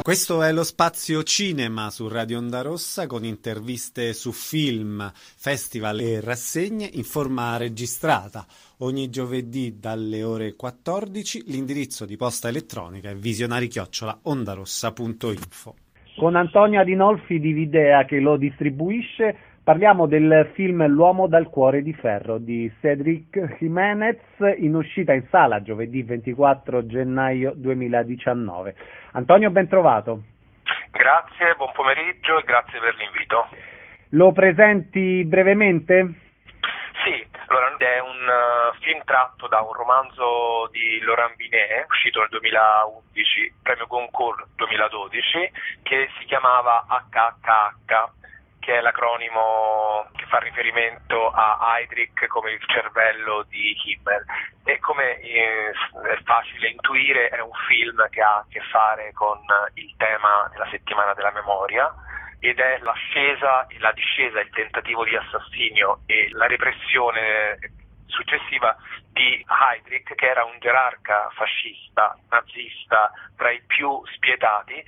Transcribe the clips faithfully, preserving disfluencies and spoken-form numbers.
Questo è lo Spazio Cinema su Radio Onda Rossa con interviste su film, festival e rassegne in forma registrata. Ogni giovedì dalle ore quattordici l'indirizzo di posta elettronica è visionari chiocciola ondarossa punto info. Con Antonio Adinolfi di Videa che lo distribuisce parliamo del film L'uomo dal cuore di ferro di Cédric Jiménez, in uscita in sala giovedì ventiquattro gennaio duemiladiciannove. Antonio, ben trovato. Grazie, buon pomeriggio e grazie per l'invito. Lo presenti brevemente? Sì, allora è un uh, film tratto da un romanzo di Laurent Binet, uscito nel duemilaundici, premio Goncourt duemiladodici, che si chiamava H H H, che è l'acronimo che fa riferimento a Heydrich come il cervello di Himmler. E come eh, è facile intuire è un film che ha a che fare con il tema della settimana della memoria, ed è l'ascesa e la discesa, il tentativo di assassinio e la repressione successiva di Heydrich, che era un gerarca fascista, nazista, tra i più spietati,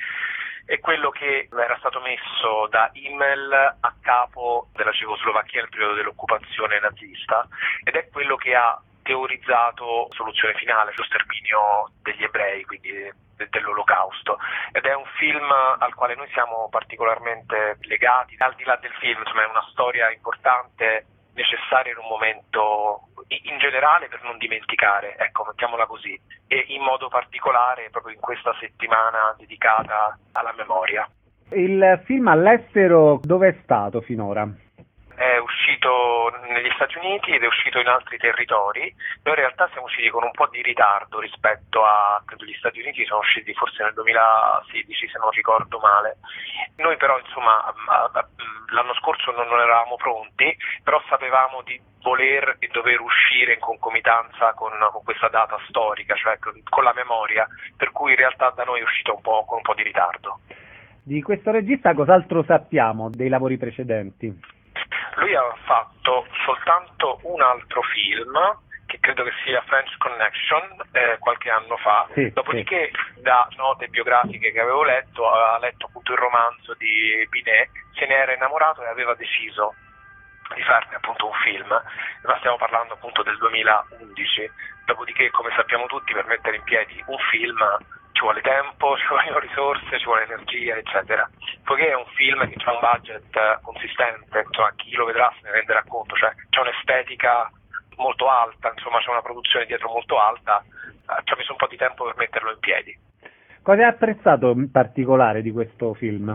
è quello che era stato messo da Himmler a capo della Cecoslovacchia nel periodo dell'occupazione nazista, ed è quello che ha teorizzato soluzione finale, lo sterminio degli ebrei, quindi dell'Olocausto. Ed è un film al quale noi siamo particolarmente legati. Al di là del film, insomma, è una storia importante, necessaria in un momento in generale per non dimenticare, ecco, mettiamola così, e in modo particolare proprio in questa settimana dedicata alla memoria. Il film all'estero dove è stato finora? È uscito negli Stati Uniti ed è uscito in altri territori. Noi in realtà siamo usciti con un po' di ritardo rispetto a, credo gli Stati Uniti sono usciti forse nel duemilasedici se non ricordo male. Noi però insomma l'anno scorso non, non eravamo pronti, però sapevamo di voler e dover uscire in concomitanza con, con questa data storica, cioè con, con la memoria, per cui in realtà da noi è uscito un po' con un po' di ritardo. Di questo regista cos'altro sappiamo dei lavori precedenti? Lui ha fatto soltanto un altro film, che credo che sia French Connection, eh, qualche anno fa, sì, dopodiché sì. Da note biografiche che avevo letto, aveva letto appunto il romanzo di Binet, se ne era innamorato e aveva deciso di farne appunto un film, ma stiamo parlando appunto del duemilaundici, dopodiché come sappiamo tutti per mettere in piedi un film ci vuole tempo, ci vogliono risorse, ci vuole energia, eccetera. Poiché è un film che ha un budget consistente, insomma, chi lo vedrà se ne renderà conto, cioè c'è un'estetica molto alta, insomma c'è una produzione dietro molto alta, eh, ci ha messo un po' di tempo per metterlo in piedi. Cosa hai apprezzato in particolare di questo film?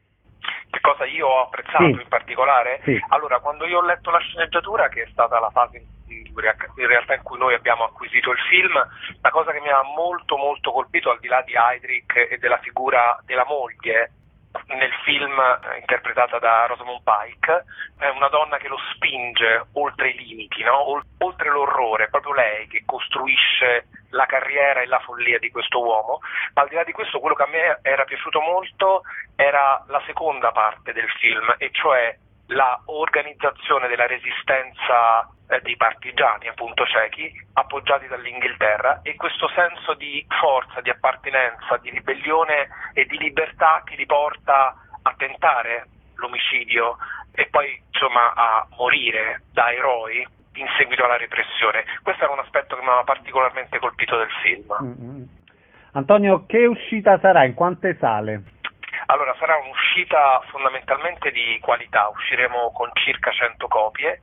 Che cosa io ho apprezzato sì. in particolare? Sì. Allora, quando io ho letto la sceneggiatura, che è stata la fase in in realtà in cui noi abbiamo acquisito il film, la cosa che mi ha molto molto colpito, al di là di Heydrich e della figura della moglie nel film eh, interpretata da Rosamund Pike, è una donna che lo spinge oltre i limiti, no? Oltre l'orrore, proprio lei che costruisce la carriera e la follia di questo uomo. Ma al di là di questo, quello che a me era piaciuto molto era la seconda parte del film, e cioè la organizzazione della resistenza eh, dei partigiani, appunto cechi, appoggiati dall'Inghilterra, e questo senso di forza, di appartenenza, di ribellione e di libertà che li porta a tentare l'omicidio e poi insomma a morire da eroi in seguito alla repressione. Questo era un aspetto che mi aveva particolarmente colpito del film. Mm-hmm. Antonio, che uscita sarà? In quante sale? Allora, sarà un'uscita fondamentalmente di qualità, usciremo con circa cento copie,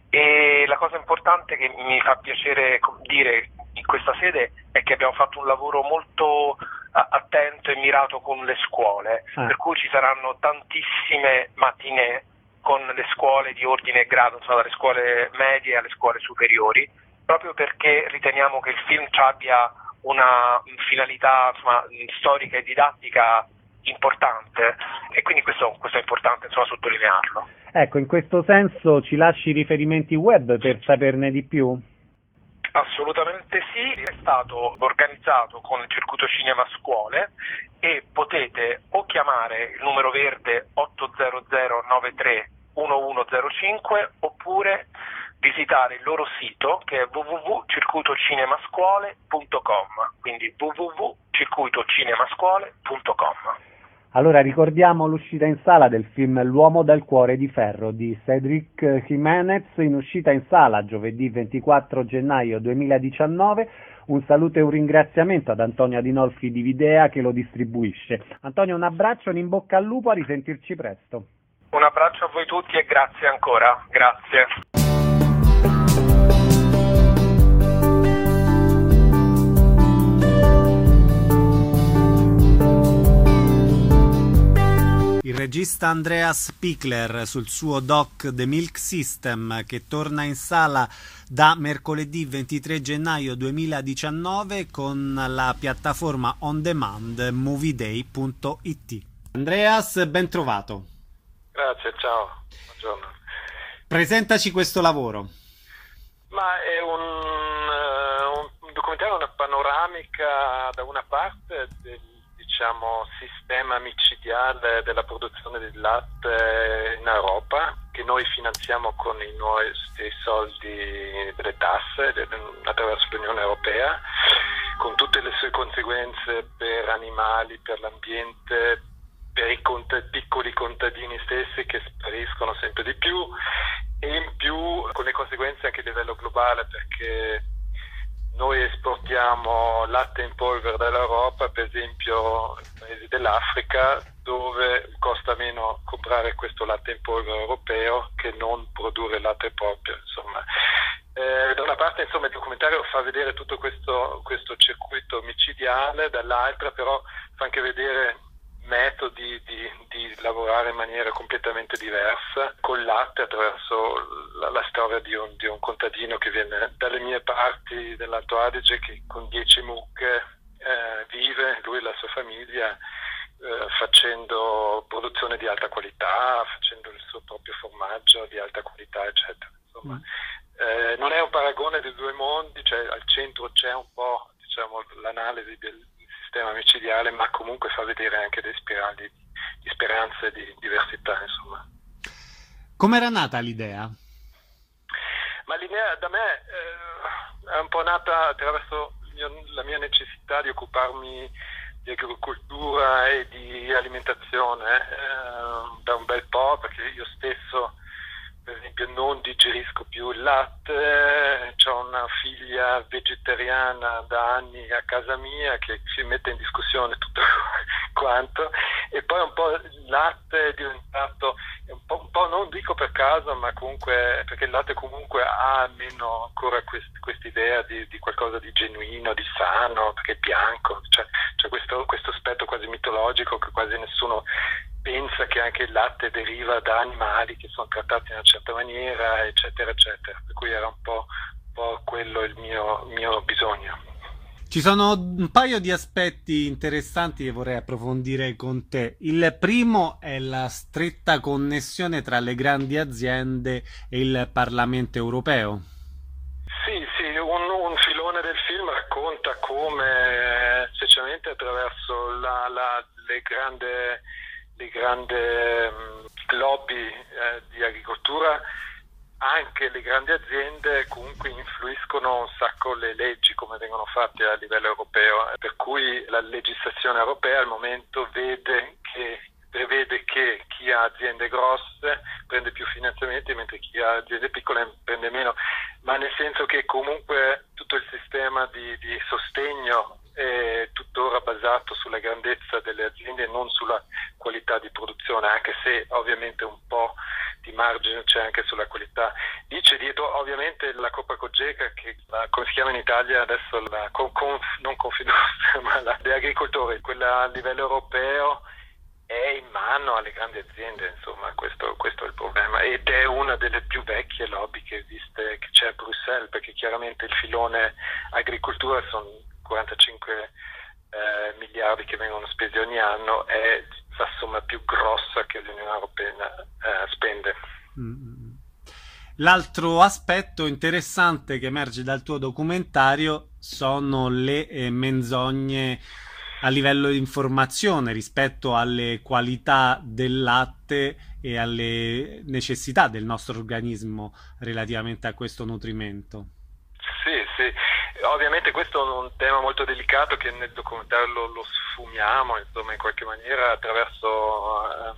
e la cosa importante che mi fa piacere dire in questa sede è che abbiamo fatto un lavoro molto attento e mirato con le scuole, ah. per cui ci saranno tantissime matinée con le scuole di ordine e grado, insomma dalle scuole medie alle scuole superiori, proprio perché riteniamo che il film abbia una finalità insomma, storica e didattica importante, e quindi questo, questo è importante insomma sottolinearlo. Ecco, in questo senso ci lasci riferimenti web per saperne di più? Assolutamente sì, è stato organizzato con il Circuito Cinema Scuole e potete o chiamare il numero verde otto zero zero nove tre uno uno zero cinque oppure visitare il loro sito che è w w w punto circuito cinemascuole punto com, quindi w w w punto circuito cinemascuole punto com. Allora ricordiamo l'uscita in sala del film L'uomo dal cuore di ferro di Cedric Jimenez, in uscita in sala giovedì ventiquattro gennaio duemiladiciannove. Un saluto e un ringraziamento ad Antonio Adinolfi di Videa che lo distribuisce. Antonio, un abbraccio, un in bocca al lupo, a risentirci presto. Un abbraccio a voi tutti e grazie ancora. Grazie. Il regista Andreas Pickler sul suo doc The Milk System, che torna in sala da mercoledì ventitré gennaio duemiladiciannove con la piattaforma on demand moviday punto it. Andreas, ben trovato. Grazie, ciao, buongiorno. Presentaci questo lavoro. Ma è un, uh, un documentario, una panoramica da una parte del, diciamo, sistema micidiale della produzione di latte in Europa, che noi finanziamo con i nostri soldi delle tasse attraverso l'Unione Europea, con tutte le sue conseguenze per animali, per l'ambiente, per i cont- piccoli contadini stessi che spariscono sempre di più, e in più con le conseguenze anche a livello globale, perché noi esportiamo latte in polvere dall'Europa, per esempio nei paesi dell'Africa, dove costa meno comprare questo latte in polvere europeo che non produrre latte proprio, insomma. Eh, da una parte, insomma, il documentario fa vedere tutto questo, questo circuito micidiale, dall'altra però fa anche vedere metodi di, di lavorare in maniera completamente diversa col latte, attraverso la, la storia di un, di un contadino che viene dalle mie parti dell'Alto Adige, che con dieci mucche eh, vive, lui e la sua famiglia, eh, facendo produzione di alta qualità, facendo il suo proprio formaggio di alta qualità, eccetera. Insomma, mm. eh, non è un paragone dei due mondi, cioè al centro c'è un po', diciamo, l'analisi del sistema micidiale, ma comunque fa vedere anche delle spirali di speranza e di diversità, insomma. Com'era nata l'idea? Ma l'idea da me eh, è un po' nata attraverso il mio, la mia necessità di occuparmi di agricoltura e di alimentazione eh, da un bel po', perché io stesso, per esempio, non digerisco più il latte, ho una figlia vegetariana da anni a casa mia che si mette in discussione tutto quanto, e poi un po' il latte è diventato, un po', un po' non dico per caso, ma comunque perché il latte comunque ha almeno ancora questa idea di, di qualcosa di genuino, di sano, perché è bianco, cioè, c'è questo, questo aspetto quasi mitologico che quasi nessuno pensa che anche il latte deriva da animali che sono trattati in una certa maniera, eccetera, eccetera. Per cui era un po', un po' quello il mio, mio bisogno. Ci sono un paio di aspetti interessanti che vorrei approfondire con te. Il primo è la stretta connessione tra le grandi aziende e il Parlamento europeo. Sì, sì, un, un filone del film racconta come, specialmente attraverso la, la, le grandi... le grandi lobby eh, di agricoltura, anche le grandi aziende comunque influiscono un sacco le leggi come vengono fatte a livello europeo, per cui la legislazione europea al momento vede che prevede che chi ha aziende grosse prende più finanziamenti, mentre chi ha aziende piccole prende meno, ma nel senso che comunque tutto il sistema di, di sostegno è tuttora basato sulla grandezza delle aziende e non sulla qualità di produzione, anche se ovviamente un po' di margine c'è anche sulla qualità. Lì c'è dietro ovviamente la Coppa Cogeca, che la, come si chiama in Italia adesso, la con, con, non Confindustria, ma la, gli agricoltori, quella a livello europeo è in mano alle grandi aziende, insomma, questo, questo è il problema, ed è una delle più vecchie lobby che esiste, che c'è a Bruxelles, perché chiaramente il filone agricoltura sono quarantacinque eh, miliardi che vengono spesi ogni anno, è la somma più grossa che l'Unione Europea eh, spende. L'altro aspetto interessante che emerge dal tuo documentario sono le eh, menzogne a livello di informazione rispetto alle qualità del latte e alle necessità del nostro organismo relativamente a questo nutrimento. Sì, sì, Ovviamente questo è un tema molto delicato che nel documentario lo, lo sfumiamo, insomma, in qualche maniera attraverso eh,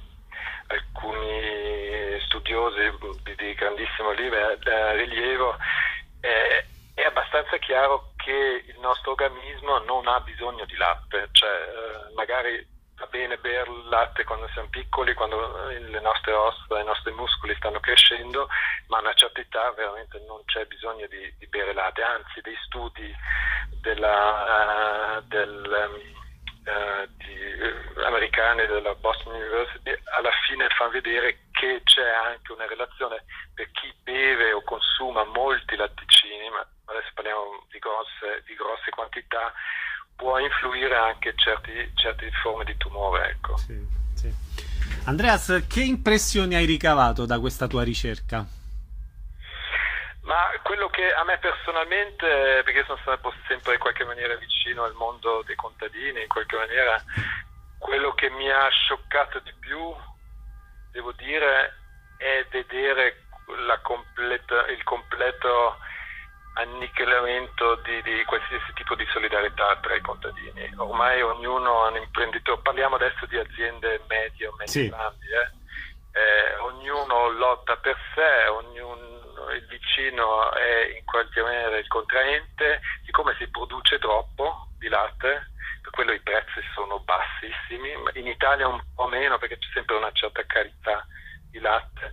alcuni studiosi di, di grandissimo livello, eh, rilievo. Eh, è abbastanza chiaro che il nostro organismo non ha bisogno di latte, cioè eh, magari va bene bere il latte quando siamo piccoli, quando le nostre ossa, i nostri muscoli stanno crescendo, ma a una certa età veramente non c'è bisogno di, di bere latte, anzi dei studi della, uh, del, uh, di, uh, americani della Boston University alla fine fa vedere che c'è anche una relazione per chi beve o consuma molti latticini, ma adesso parliamo di grosse, di grosse quantità, può influire anche certi, certe forme di tumore, ecco. Sì, sì. Andreas, che impressioni hai ricavato da questa tua ricerca? Ma quello che a me personalmente, perché sono stato sempre in qualche maniera vicino al mondo dei contadini, in qualche maniera, quello che mi ha scioccato di più, devo dire, è vedere la completa, il completo annichilimento di, di qualsiasi tipo di solidarietà tra i contadini. Ormai ognuno è un imprenditore, parliamo adesso di aziende medie o medie grandi, sì. eh? eh, ognuno lotta per sé, ognuno, il vicino è in qualche maniera il contraente, siccome si produce troppo di latte, per quello i prezzi sono bassissimi, in Italia un po' meno perché c'è sempre una certa carità di latte.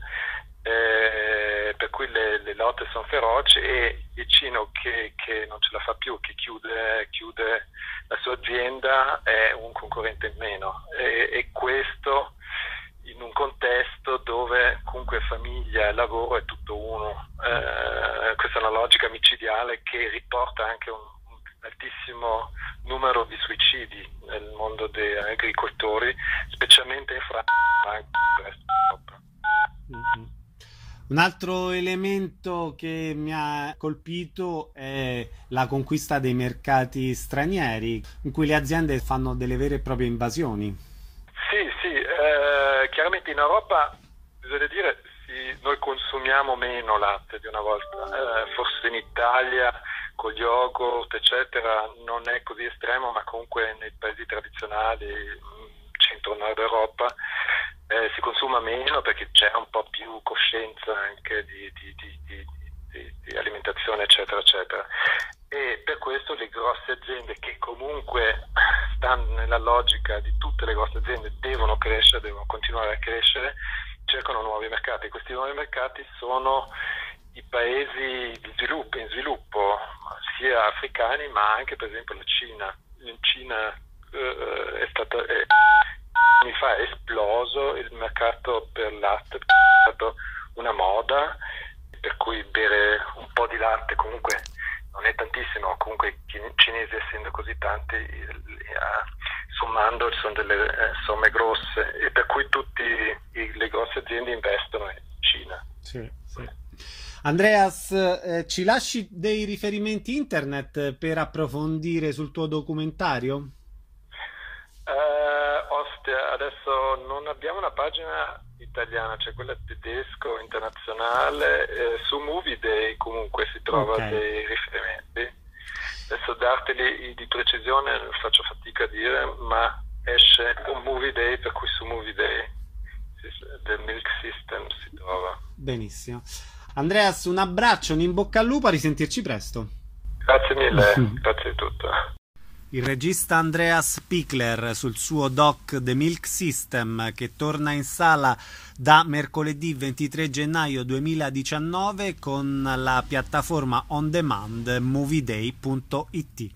Eh, per cui le, le lotte sono feroci e il vicino che, che non ce la fa più, che chiude, chiude la sua azienda, è un concorrente in meno e, e questo in un contesto dove comunque famiglia e lavoro è tutto uno. Eh, questa è una logica micidiale che riporta anche un, un altissimo numero di suicidi nel mondo degli agricoltori, specialmente in Francia, ma anche nel resto d'Europa. Mm-hmm. Un altro elemento che mi ha colpito è la conquista dei mercati stranieri, in cui le aziende fanno delle vere e proprie invasioni. Sì, sì, eh, chiaramente in Europa, bisogna dire, sì, noi consumiamo meno latte di una volta, eh, forse in Italia con gli yogurt, eccetera, non è così estremo, ma comunque nei paesi tradizionali, centro-nord Europa, Eh, si consuma meno perché c'è un po' più coscienza anche di, di, di, di, di, di alimentazione, eccetera, eccetera. E per questo le grosse aziende, che comunque stanno nella logica di tutte le grosse aziende, devono crescere, devono continuare a crescere, cercano nuovi mercati. Questi nuovi mercati sono i paesi di sviluppo, in sviluppo, sia africani ma anche per esempio la Cina. In Cina eh, è stata... È, anni fa è esploso il mercato per latte, è stato una moda, per cui bere un po' di latte comunque non è tantissimo, comunque i cinesi essendo così tanti, sommando sono delle somme grosse, e per cui tutte le grosse aziende investono in Cina. Sì, sì. Andreas, eh, ci lasci dei riferimenti internet per approfondire sul tuo documentario? Uh, Ostia, adesso non abbiamo una pagina italiana, c'è quella tedesco internazionale, eh, su Movie Day comunque si trova okay. dei riferimenti. Adesso darteli di precisione faccio fatica a dire, ma esce un Movie Day, per cui su Movie Day del Milk System si trova. Benissimo. Andreas, un abbraccio, un in bocca al lupo, a risentirci presto. Grazie mille, grazie di tutto. Il regista Andreas Pichler sul suo doc The Milk System, che torna in sala da mercoledì ventitré gennaio duemiladiciannove con la piattaforma on demand movieday punto it.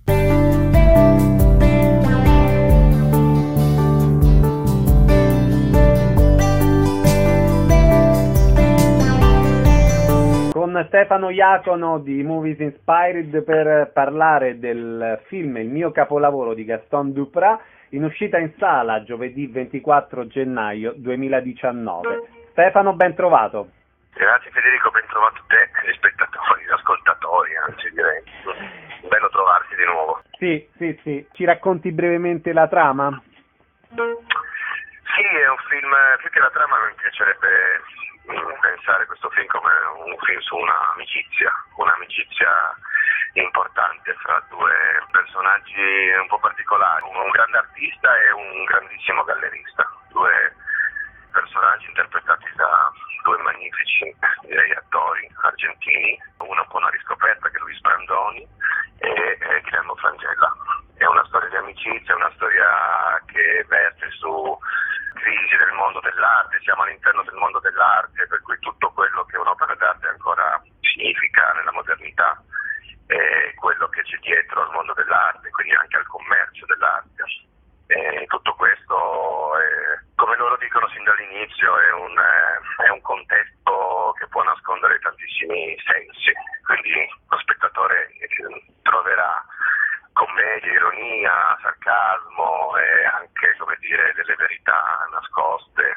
Con Stefano Iacono di Movies Inspired per parlare del film Il mio capolavoro di Gaston Duprat, in uscita in sala giovedì ventiquattro gennaio duemiladiciannove. Stefano, ben trovato. Grazie Federico, ben trovato te e spettatori, ascoltatori, anzi direi. Bello trovarsi di nuovo. Sì, sì, sì. Ci racconti brevemente la trama? Sì, è un film, più che la trama mi piacerebbe pensare questo film come un film su un'amicizia, un'amicizia importante fra due personaggi un po' particolari, un grande artista e un grandissimo gallerista, due personaggi interpretati da due magnifici direi, attori argentini, uno un po' una riscoperta che è Luis Brandoni e, e Guillermo Frangella. È una storia di amicizia, è una storia che verte su crisi del mondo dell'arte, siamo all'interno del mondo dell'arte, per cui tutto quello che un'opera d'arte ancora significa nella modernità è quello che c'è dietro al mondo dell'arte, quindi anche al commercio dell'arte. E tutto questo, è, come loro dicono sin dall'inizio, è un, è un contesto che può nascondere tantissimi sensi, quindi lo spettatore troverà commedia, ironia, sarcasmo e anche, come dire, delle verità nascoste.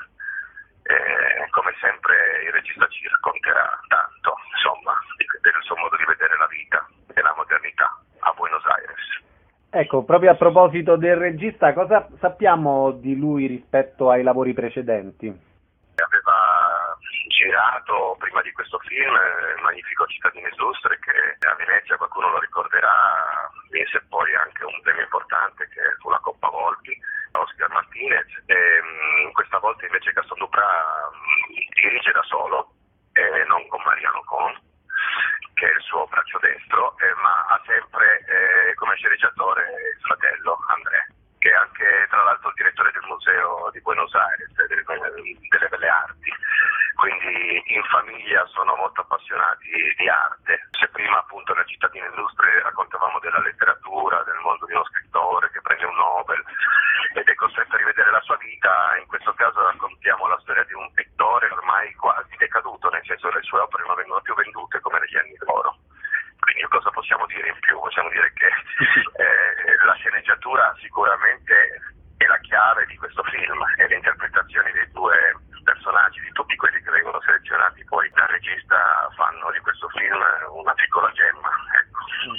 E, come sempre il regista ci racconterà tanto, insomma, del suo modo di vedere la vita e la modernità a Buenos Aires. Ecco, proprio a proposito del regista, cosa sappiamo di lui rispetto ai lavori precedenti? Aveva girato prima di questo film il magnifico Cittadine Illustre, che a Venezia, qualcuno lo ricorderà, vinse poi anche un premio importante che fu la Coppa Volpi, Oscar Martinez, e mh, questa volta invece Gaston Duprat mh, dirige da solo e non con Mariano Con, che è il suo braccio destro, eh, ma ha sempre eh, come sceneggiatore il fratello André, che è anche tra l'altro il direttore del museo di Buenos Aires, delle, delle Belle Arti, quindi in famiglia sono molto appassionati di arte. Se prima appunto nella Cittadina Illustre raccontavamo della letteratura, del mondo di uno scrittore che prende un Nobel ed è costretto a rivedere la sua vita, in questo caso raccontiamo la storia di un pittore ormai quasi decaduto, nel senso che le sue opere non vengono più vendute come negli anni d'oro. Quindi cosa possiamo dire in più? Possiamo dire che eh, la sceneggiatura sicuramente è la chiave di questo film e le interpretazioni dei due personaggi, di tutti quelli che vengono selezionati poi dal regista, fanno di questo film una piccola gemma. Ecco.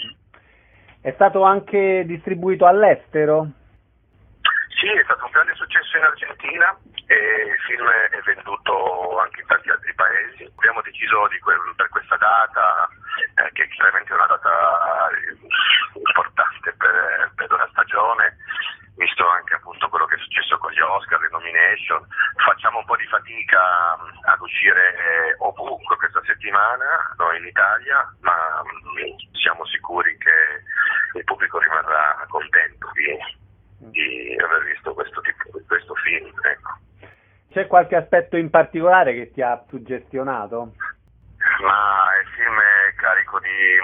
È stato anche distribuito all'estero? Sì, è stato un grande successo in Argentina e il film è venduto anche in tanti altri paesi. Abbiamo deciso di quel, per questa data, eh, che chiaramente è una data importante per, per una stagione, visto anche appunto quello che è successo con gli Oscar, le nomination, facciamo un po' di fatica ad uscire ovunque questa settimana, noi in Italia, ma siamo sicuri che il pubblico rimarrà contento di di aver visto questo tipo questo film, ecco. C'è qualche aspetto in particolare che ti ha suggestionato? Ma il film è carico di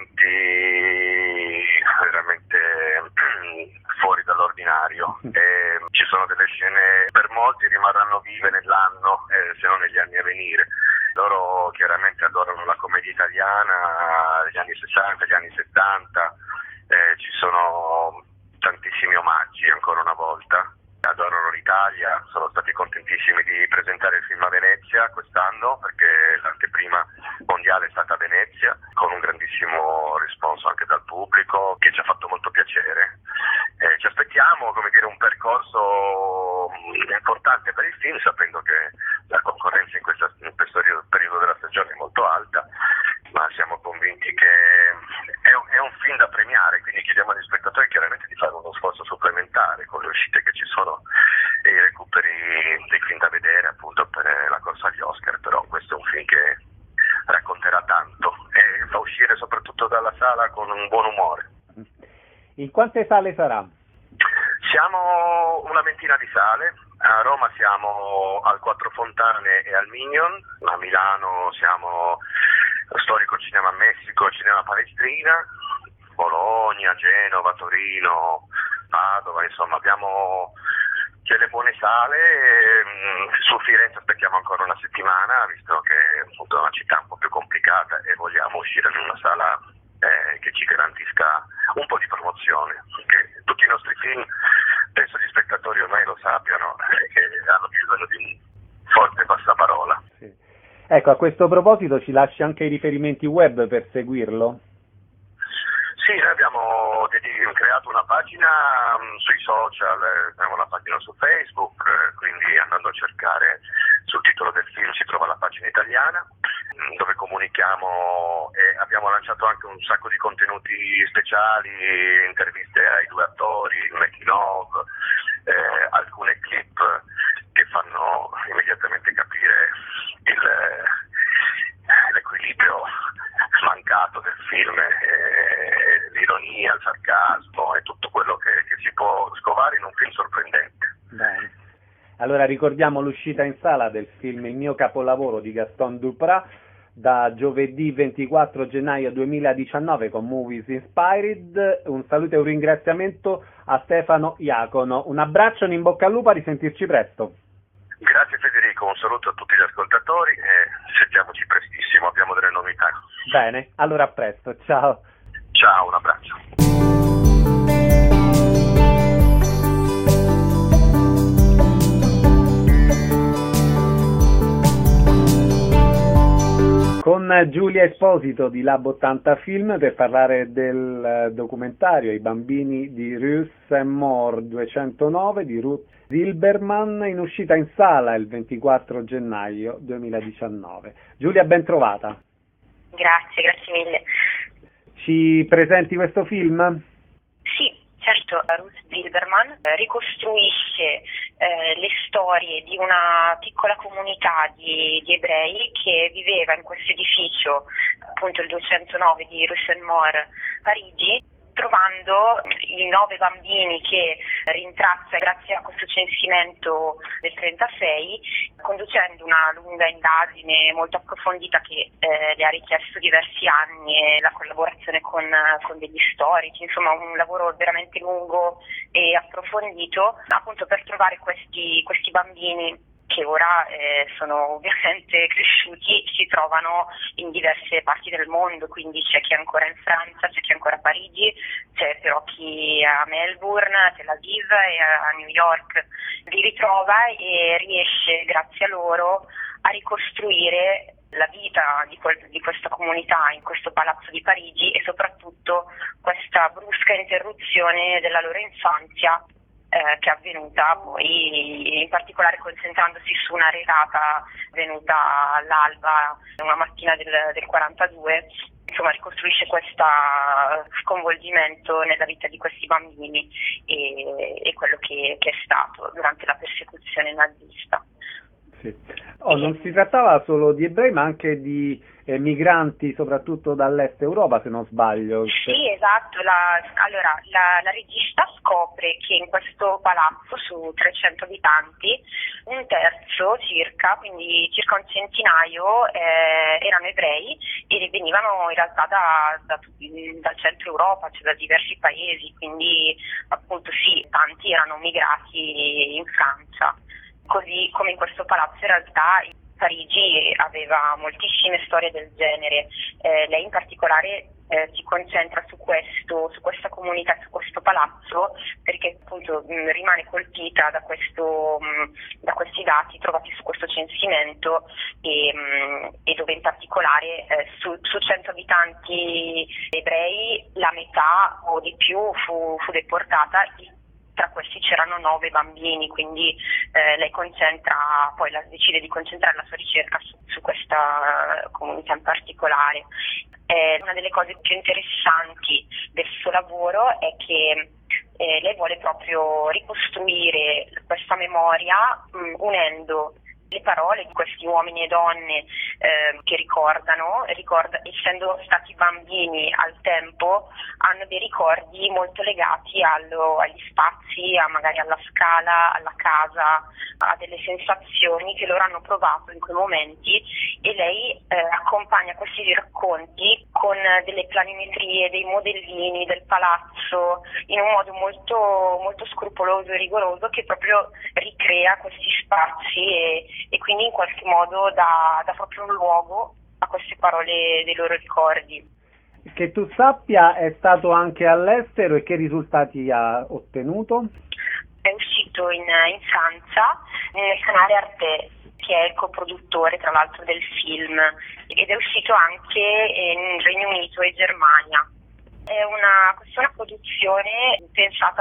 momenti veramente fuori dall'ordinario e ci sono delle scene per molti rimarranno vive nell'anno, eh, se non negli anni a venire. Loro chiaramente adorano la commedia italiana degli anni sessanta, degli anni settanta, eh, ci sono tantissimi omaggi ancora una volta, adorano l'Italia, sono stati contentissimi di presentare il film a Venezia quest'anno perché l'anteprima mondiale è stata a Venezia con un grandissimo risponso anche dal pubblico che ci ha fatto molto piacere. Eh, ci aspettiamo, come dire, un percorso importante per il film, sapendo che la concorrenza in, questa, in questo periodo della stagione è molto alta, ma siamo convinti che è un, è un film da premiare, quindi chiediamo agli spettatori chiaramente di fare uno sforzo supplementare con le uscite che ci sono e i recuperi dei film da vedere appunto per la corsa agli Oscar, però questo è un film che racconterà tanto e fa uscire soprattutto dalla sala con un buon umore. In quante sale sarà? Siamo una ventina di sale, a Roma siamo al Quattro Fontane e al Minion, a Milano siamo al Storico Cinema Messico, Cinema Palestrina, Bologna, Genova, Torino, Padova, insomma abbiamo delle buone sale. Su Firenze aspettiamo ancora una settimana, visto che appunto è una città un po' più complicata e vogliamo uscire in una sala eh, che ci garantisca un po' di promozione, perché tutti i nostri film, penso gli spettatori ormai lo sappiano, eh, che hanno bisogno di un forte passaparola. Sì. Ecco, a questo proposito ci lasci anche i riferimenti web per seguirlo? Sì, noi abbiamo creato una pagina um, sui social, abbiamo una pagina su Facebook, quindi andando a cercare sul titolo del film si trova la pagina italiana, dove comunichiamo e abbiamo lanciato anche un sacco di contenuti speciali, interviste ai due attori, making of, eh, alcune clip che fanno immediatamente capire il, l'equilibrio mancato del film, eh, l'ironia, il sarcasmo e tutto quello che, che si può scovare in un film sorprendente. Bene. Allora ricordiamo l'uscita in sala del film Il mio capolavoro di Gaston Duprat da giovedì ventiquattro gennaio duemiladiciannove con Movies Inspired. Un saluto e un ringraziamento a Stefano Iacono. Un abbraccio, un in bocca al lupo, a risentirci presto. Grazie Federico, un saluto a tutti gli ascoltatori e sentiamoci prestissimo, abbiamo delle novità. Bene, allora a presto, ciao. Ciao, un abbraccio. Con Giulia Esposito di Lab ottanta Film per parlare del documentario I bambini di Ruth and More duecentonove di Ruth Silberman, in uscita in sala il ventiquattro gennaio duemiladiciannove. Giulia, ben trovata. Grazie, grazie mille. Ci presenti questo film? Sì, certo. Ruth Silberman ricostruisce eh, le storie di una piccola comunità di, di ebrei che viveva in questo edificio, appunto il duecentonove di Ruth and More, Parigi, trovando i nove bambini che rintraccia grazie a questo censimento del trentasei, conducendo una lunga indagine molto approfondita che eh, le ha richiesto diversi anni e la collaborazione con, con degli storici, insomma un lavoro veramente lungo e approfondito, appunto per trovare questi, questi bambini che ora eh, sono ovviamente cresciuti, si trovano in diverse parti del mondo, quindi c'è chi è ancora in Francia, c'è chi è ancora a Parigi, c'è però chi è a Melbourne, a Tel Aviv e a New York. Li ritrova e riesce, grazie a loro, a ricostruire la vita di, quel, di questa comunità in questo palazzo di Parigi e soprattutto questa brusca interruzione della loro infanzia Eh, che è avvenuta poi, in particolare concentrandosi su una retata venuta all'alba una mattina del, del quarantadue. Insomma, ricostruisce questo sconvolgimento nella vita di questi bambini e, e quello che, che è stato durante la persecuzione nazista. Sì. Oh, non si trattava solo di ebrei ma anche di eh, migranti soprattutto dall'est Europa, se non sbaglio. Sì, esatto. La, allora, la, la regista scopre che in questo palazzo su trecento abitanti un terzo circa, quindi circa un centinaio, eh, erano ebrei e venivano in realtà da, da, dal centro Europa, cioè da diversi paesi, quindi appunto sì, tanti erano migrati in Francia. Così come in questo palazzo in realtà Parigi aveva moltissime storie del genere, eh, lei in particolare eh, si concentra su questo, su questa comunità, su questo palazzo, perché appunto mh, rimane colpita da, questo, mh, da questi dati trovati su questo censimento e, mh, e dove in particolare eh, su, su cento abitanti ebrei la metà o di più fu, fu deportata. Tra questi c'erano nove bambini, quindi eh, lei concentra, poi la, decide di concentrare la sua ricerca su, su questa comunità in particolare. Eh, una delle cose più interessanti del suo lavoro è che eh, lei vuole proprio ricostruire questa memoria mh, unendo le parole di questi uomini e donne eh, che ricordano, ricorda, essendo stati bambini al tempo, hanno dei ricordi molto legati allo, agli spazi, a magari alla scala, alla casa, a delle sensazioni che loro hanno provato in quei momenti e lei eh, accompagna questi racconti con delle planimetrie, dei modellini del palazzo in un modo molto, molto scrupoloso e rigoroso che proprio ricrea questi spazi e e quindi in qualche modo dà, dà proprio un luogo a queste parole dei loro ricordi. Che tu sappia è stato anche all'estero e che risultati ha ottenuto? È uscito in, in Francia nel canale Arte, che è il coproduttore tra l'altro del film, ed è uscito anche in Regno Unito e Germania. È una, questa è una produzione pensata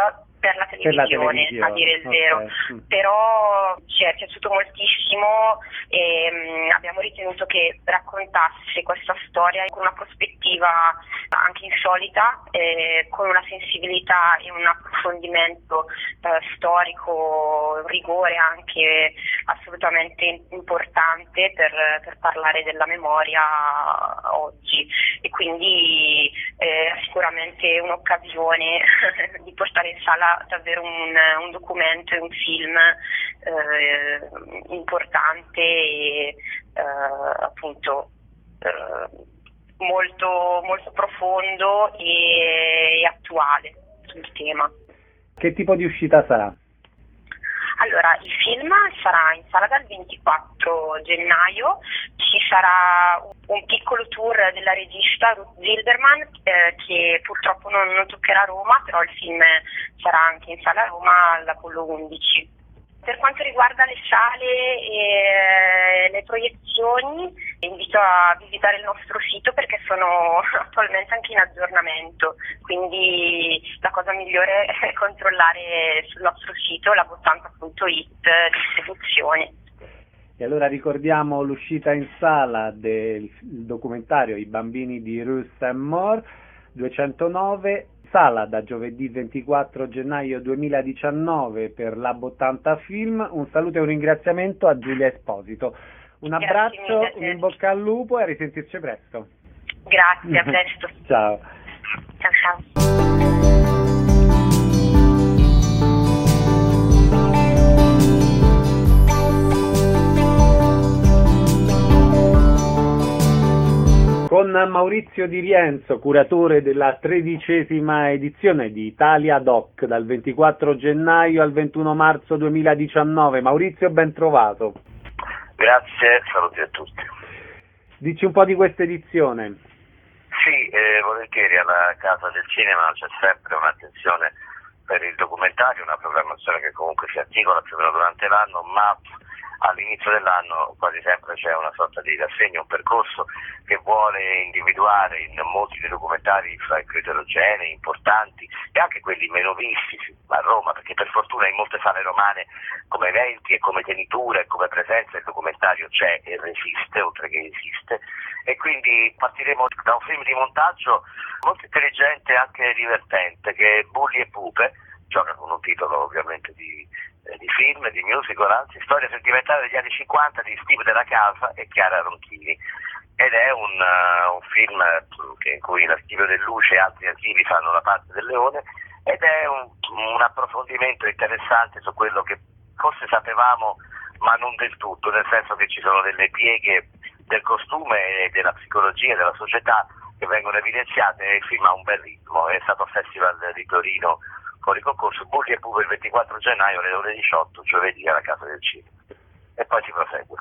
per la televisione, per la televisione. a dire il okay. vero, però ci è piaciuto moltissimo e mh, abbiamo ritenuto che raccontasse questa storia con una prospettiva anche insolita, eh, con una sensibilità e un approfondimento eh, storico, un rigore anche assolutamente importante per, per parlare della memoria oggi, e quindi eh, sicuramente un'occasione di portare in sala davvero un, un documento e un film eh, importante e eh, appunto eh, molto, molto profondo e, e attuale sul tema. Che tipo di uscita sarà? Allora, il film sarà in sala dal ventiquattro gennaio, ci sarà un piccolo tour della regista Ruth Zilberman eh, che purtroppo non, non toccherà Roma, però il film sarà anche in sala a Roma all'Apollo undici. Per quanto riguarda le sale e le proiezioni, invito a visitare il nostro sito perché sono attualmente anche in aggiornamento, quindi la cosa migliore è controllare sul nostro sito la bottanta punto it distribuzione. E allora ricordiamo l'uscita in sala del documentario I bambini di Ruth and More, duecentonove, sala da giovedì ventiquattro gennaio duemiladiciannove per Lab ottanta Film. Un saluto e un ringraziamento a Giulia Esposito. Un abbraccio, un in bocca al lupo e a risentirci presto. Grazie, a presto. Ciao. Ciao, ciao. Con Maurizio Di Rienzo, curatore della tredicesima edizione di Italia Doc dal ventiquattro gennaio al ventuno marzo duemiladiciannove. Maurizio, ben trovato. Grazie, saluti a tutti. Dici un po' di questa edizione. Sì, eh, volentieri, alla Casa del Cinema c'è sempre un'attenzione per il documentario, una programmazione che comunque si articola più o meno durante l'anno, ma all'inizio dell'anno quasi sempre c'è una sorta di rassegna, un percorso che vuole individuare in molti dei documentari fra i più eterogenei, importanti e anche quelli meno visti a Roma, perché per fortuna in molte sale romane come eventi e come tenitura e come presenza il documentario c'è e resiste, oltre che esiste, e quindi partiremo da un film di montaggio molto intelligente e anche divertente che è Bulli e Pupe, gioca con un titolo ovviamente di di film, di musical, anzi storia sentimentale degli anni cinquanta di Steve Della Casa e Chiara Ronchini, ed è un, uh, un film che, in cui l'Archivio del Luce e altri archivi fanno la parte del leone, ed è un, un approfondimento interessante su quello che forse sapevamo ma non del tutto, nel senso che ci sono delle pieghe del costume e della psicologia della società che vengono evidenziate, e il film ha un bel ritmo. È stato al Festival di Torino fuori concorso. Bulli e Pupe il ventiquattro gennaio alle ore diciotto, giovedì alla Casa del Cinema, e poi si prosegue.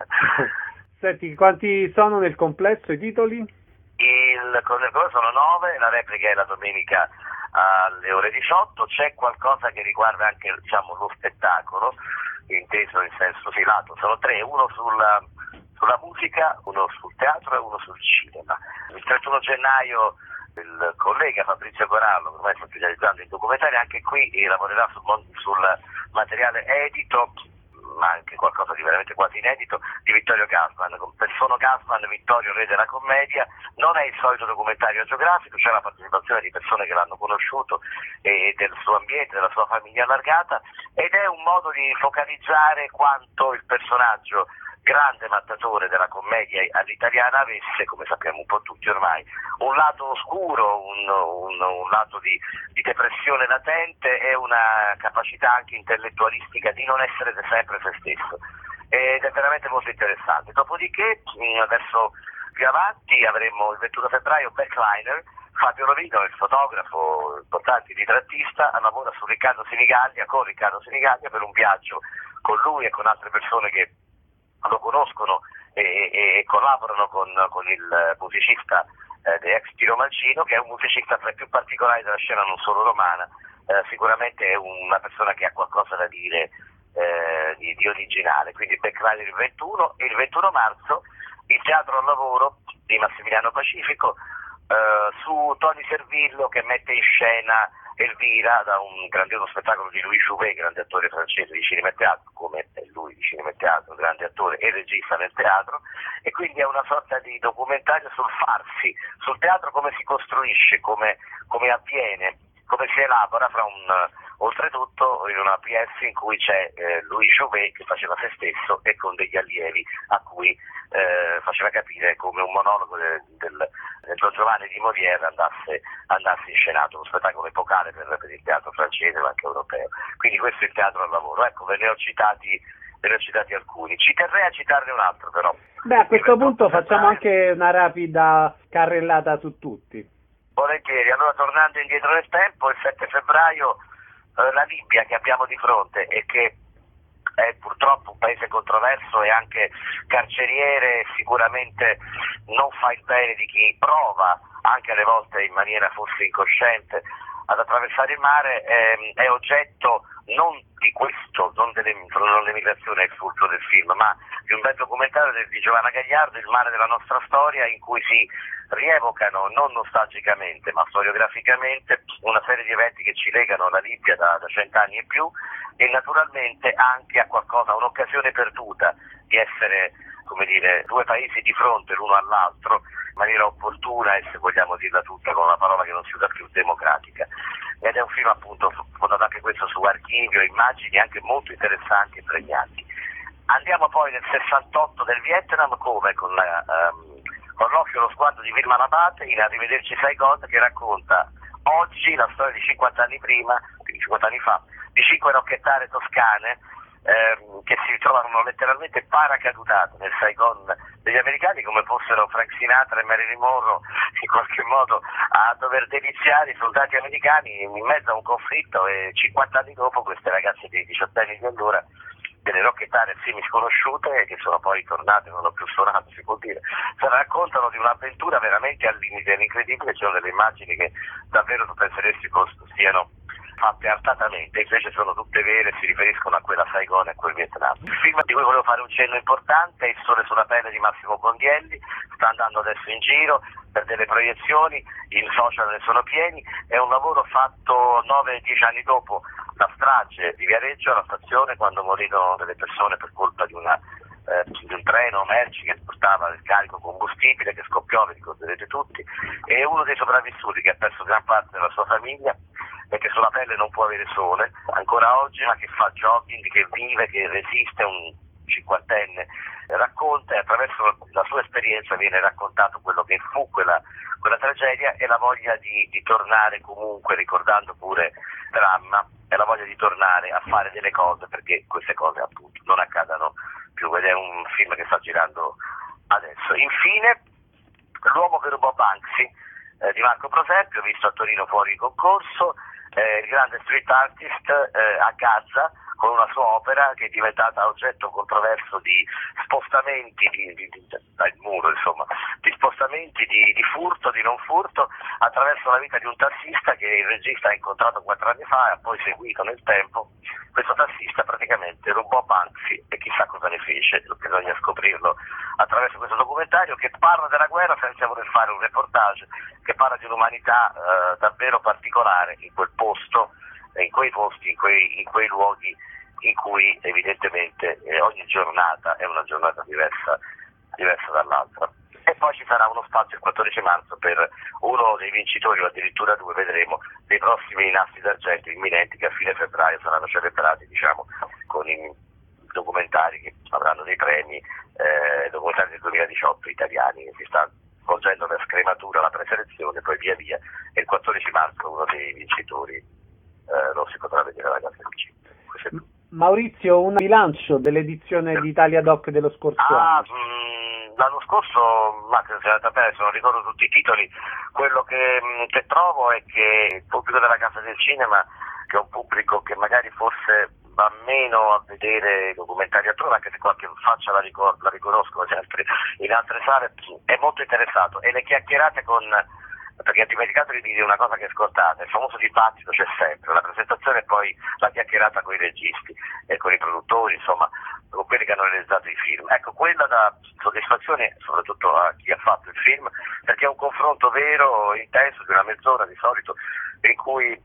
Senti, quanti sono nel complesso i titoli? Il corridoio sono nove, la replica è la domenica alle ore diciotto. C'è qualcosa che riguarda anche, diciamo, lo spettacolo, inteso in senso filato. Sono tre, uno sulla, sulla musica, uno sul teatro e uno sul cinema. Il trentuno gennaio il collega Fabrizio Corallo, che ormai sta specializzando in documentari, anche qui lavorerà sul, sul materiale edito, ma anche qualcosa di veramente quasi inedito, di Vittorio Gassman. Con Persono Gassman, Vittorio Re della Commedia. Non è il solito documentario geografico, c'è la partecipazione di persone che l'hanno conosciuto e del suo ambiente, della sua famiglia allargata, ed è un modo di focalizzare quanto il personaggio grande mattatore della commedia all'italiana avesse, come sappiamo un po' tutti ormai, un lato oscuro, un, un, un lato di, di depressione latente e una capacità anche intellettualistica di non essere sempre se stesso, ed è veramente molto interessante. Dopodiché adesso più avanti avremo il ventuno febbraio Backliner. Fabio Rovino, il fotografo importante ritrattista, lavora su Riccardo Sinigaglia, con Riccardo Sinigaglia, per un viaggio con lui e con altre persone che lo conoscono e, e, e collaborano con, con il musicista eh, De Ex Tiro Mancino, che è un musicista tra i più particolari della scena non solo romana. Eh, sicuramente è una persona che ha qualcosa da dire eh, di, di originale. Quindi Backliner il ventuno, e il ventuno marzo il Teatro al Lavoro di Massimiliano Pacifico, eh, su Tony Servillo, che mette in scena Elvira, da un grandioso spettacolo di Louis Jouvet, grande attore francese di cinema e teatro, come è lui di cinema e teatro, un grande attore e regista nel teatro, e quindi è una sorta di documentario sul farsi, sul teatro, come si costruisce, come, come avviene, come si elabora fra un, oltretutto in una pièce in cui c'è eh, Louis Jouvet che faceva se stesso e con degli allievi a cui eh, faceva capire come un monologo del, del, del Don Giovanni di Molière andasse, andasse inscenato, uno spettacolo epocale per, per il teatro francese ma anche europeo. Quindi questo è il teatro al lavoro. Ecco, ve ne ho citati, ve ne ho citati alcuni. Ci terrei a citarne un altro però. Beh, a questo punto facciamo anche una rapida carrellata su tutti. Volentieri. Allora, tornando indietro nel tempo, il sette febbraio eh, la Libia che abbiamo di fronte e che è purtroppo un paese controverso e anche carceriere, sicuramente non fa il bene di chi prova, anche alle volte in maniera forse incosciente, ad attraversare il mare, ehm, è oggetto non di questo, non, delle, non dell'emigrazione, è il fulcro del film, ma di un bel documentario di Giovanna Gagliardo, Il mare della nostra storia, in cui si rievocano, non nostalgicamente ma storiograficamente, una serie di eventi che ci legano alla Libia da cent'anni e più, e naturalmente anche a qualcosa, un'occasione perduta di essere, come dire, due paesi di fronte l'uno all'altro in maniera opportuna e, se vogliamo dirla tutta con una parola che non si usa più, democratica. Ed è un film appunto fondato anche questo su archivio, immagini anche molto interessanti e pregnanti. Andiamo poi nel sessantotto del Vietnam, come con, la, um, con l'occhio e lo sguardo di Vilma Labate in Arrivederci Saigon, che racconta oggi la storia di cinquanta anni prima, quindi cinquanta anni fa, di cinque rocchettare toscane ehm, che si trovano letteralmente paracadutate nel Saigon degli americani, come fossero Frank Sinatra e Marilyn Monroe, in qualche modo a dover deliziare i soldati americani in mezzo a un conflitto, e cinquanta anni dopo queste ragazze di diciotto anni di allora, delle rocchettare semi sconosciute che sono poi tornate, non ho più suonato, si può dire, se raccontano di un'avventura veramente al limite dell'incredibile. Ci sono delle immagini che davvero tu penseresti siano fatte artatamente, invece sono tutte vere, si riferiscono a quella Saigon e a quel Vietnam. Il film di cui volevo fare un cenno importante è Il sole sulla pelle di Massimo Bondielli, sta andando adesso in giro per delle proiezioni, i social ne sono pieni, è un lavoro fatto nove dieci anni dopo la strage di Viareggio alla stazione, quando morirono delle persone per colpa di, una, eh, di un treno merci che portava il carico combustibile che scoppiò, vi ricorderete tutti, e uno dei sopravvissuti che ha perso gran parte della sua famiglia e che sulla pelle non può avere sole ancora oggi, ma che fa jogging, che vive, che resiste, un cinquantenne, racconta, e attraverso la sua esperienza viene raccontato quello che fu quella, quella tragedia e la voglia di, di tornare comunque, ricordando pure dramma, e la voglia di tornare a fare delle cose perché queste cose appunto non accadano più, ed è un film che sta girando adesso. Infine, L'uomo che rubò Banksy eh, di Marco Prosecco, visto a Torino fuori concorso, eh, il grande street artist eh, a Gaza, con una sua opera che è diventata oggetto controverso di spostamenti di, di, di, dal muro, insomma, di spostamenti di, di furto, di non furto, attraverso la vita di un tassista che il regista ha incontrato quattro anni fa e ha poi seguito nel tempo. Questo tassista praticamente rubò Banksy e chissà cosa ne fece, bisogna scoprirlo attraverso questo documentario che parla della guerra senza voler fare un reportage, che parla di un'umanità eh, davvero particolare in quel posto, in quei posti, in quei, in quei luoghi in cui evidentemente eh, ogni giornata è una giornata diversa, diversa dall'altra. E poi ci sarà uno spazio il quattordici marzo per uno dei vincitori, o addirittura due, vedremo, dei prossimi Nastri d'Argento imminenti, che a fine febbraio saranno celebrati, diciamo, con i documentari che avranno dei premi, eh, documentari del duemiladiciotto italiani, che si sta svolgendo per scrematura la preselezione, poi via via, e il quattordici marzo uno dei vincitori eh, lo si potrà vedere alla Casa del Cinema. Maurizio, un bilancio dell'edizione di Italia Doc dello scorso ah, anno. Mh, l'anno scorso, ma credo sia andata bene, se non ricordo tutti i titoli, quello che, mh, che trovo è che il pubblico della Casa del Cinema, che è un pubblico che magari forse va meno a vedere documentari altrove, anche se qualche faccia la, ricor- la riconosco sempre in altre sale, è molto interessato, e le chiacchierate con... perché ha dimenticato di dire una cosa che è scontata, il famoso dibattito c'è sempre, la presentazione e poi la chiacchierata con i registi e con i produttori, insomma, con quelli che hanno realizzato i film. Ecco, quella dà soddisfazione soprattutto a chi ha fatto il film, perché è un confronto vero, intenso, di una mezz'ora di solito, in cui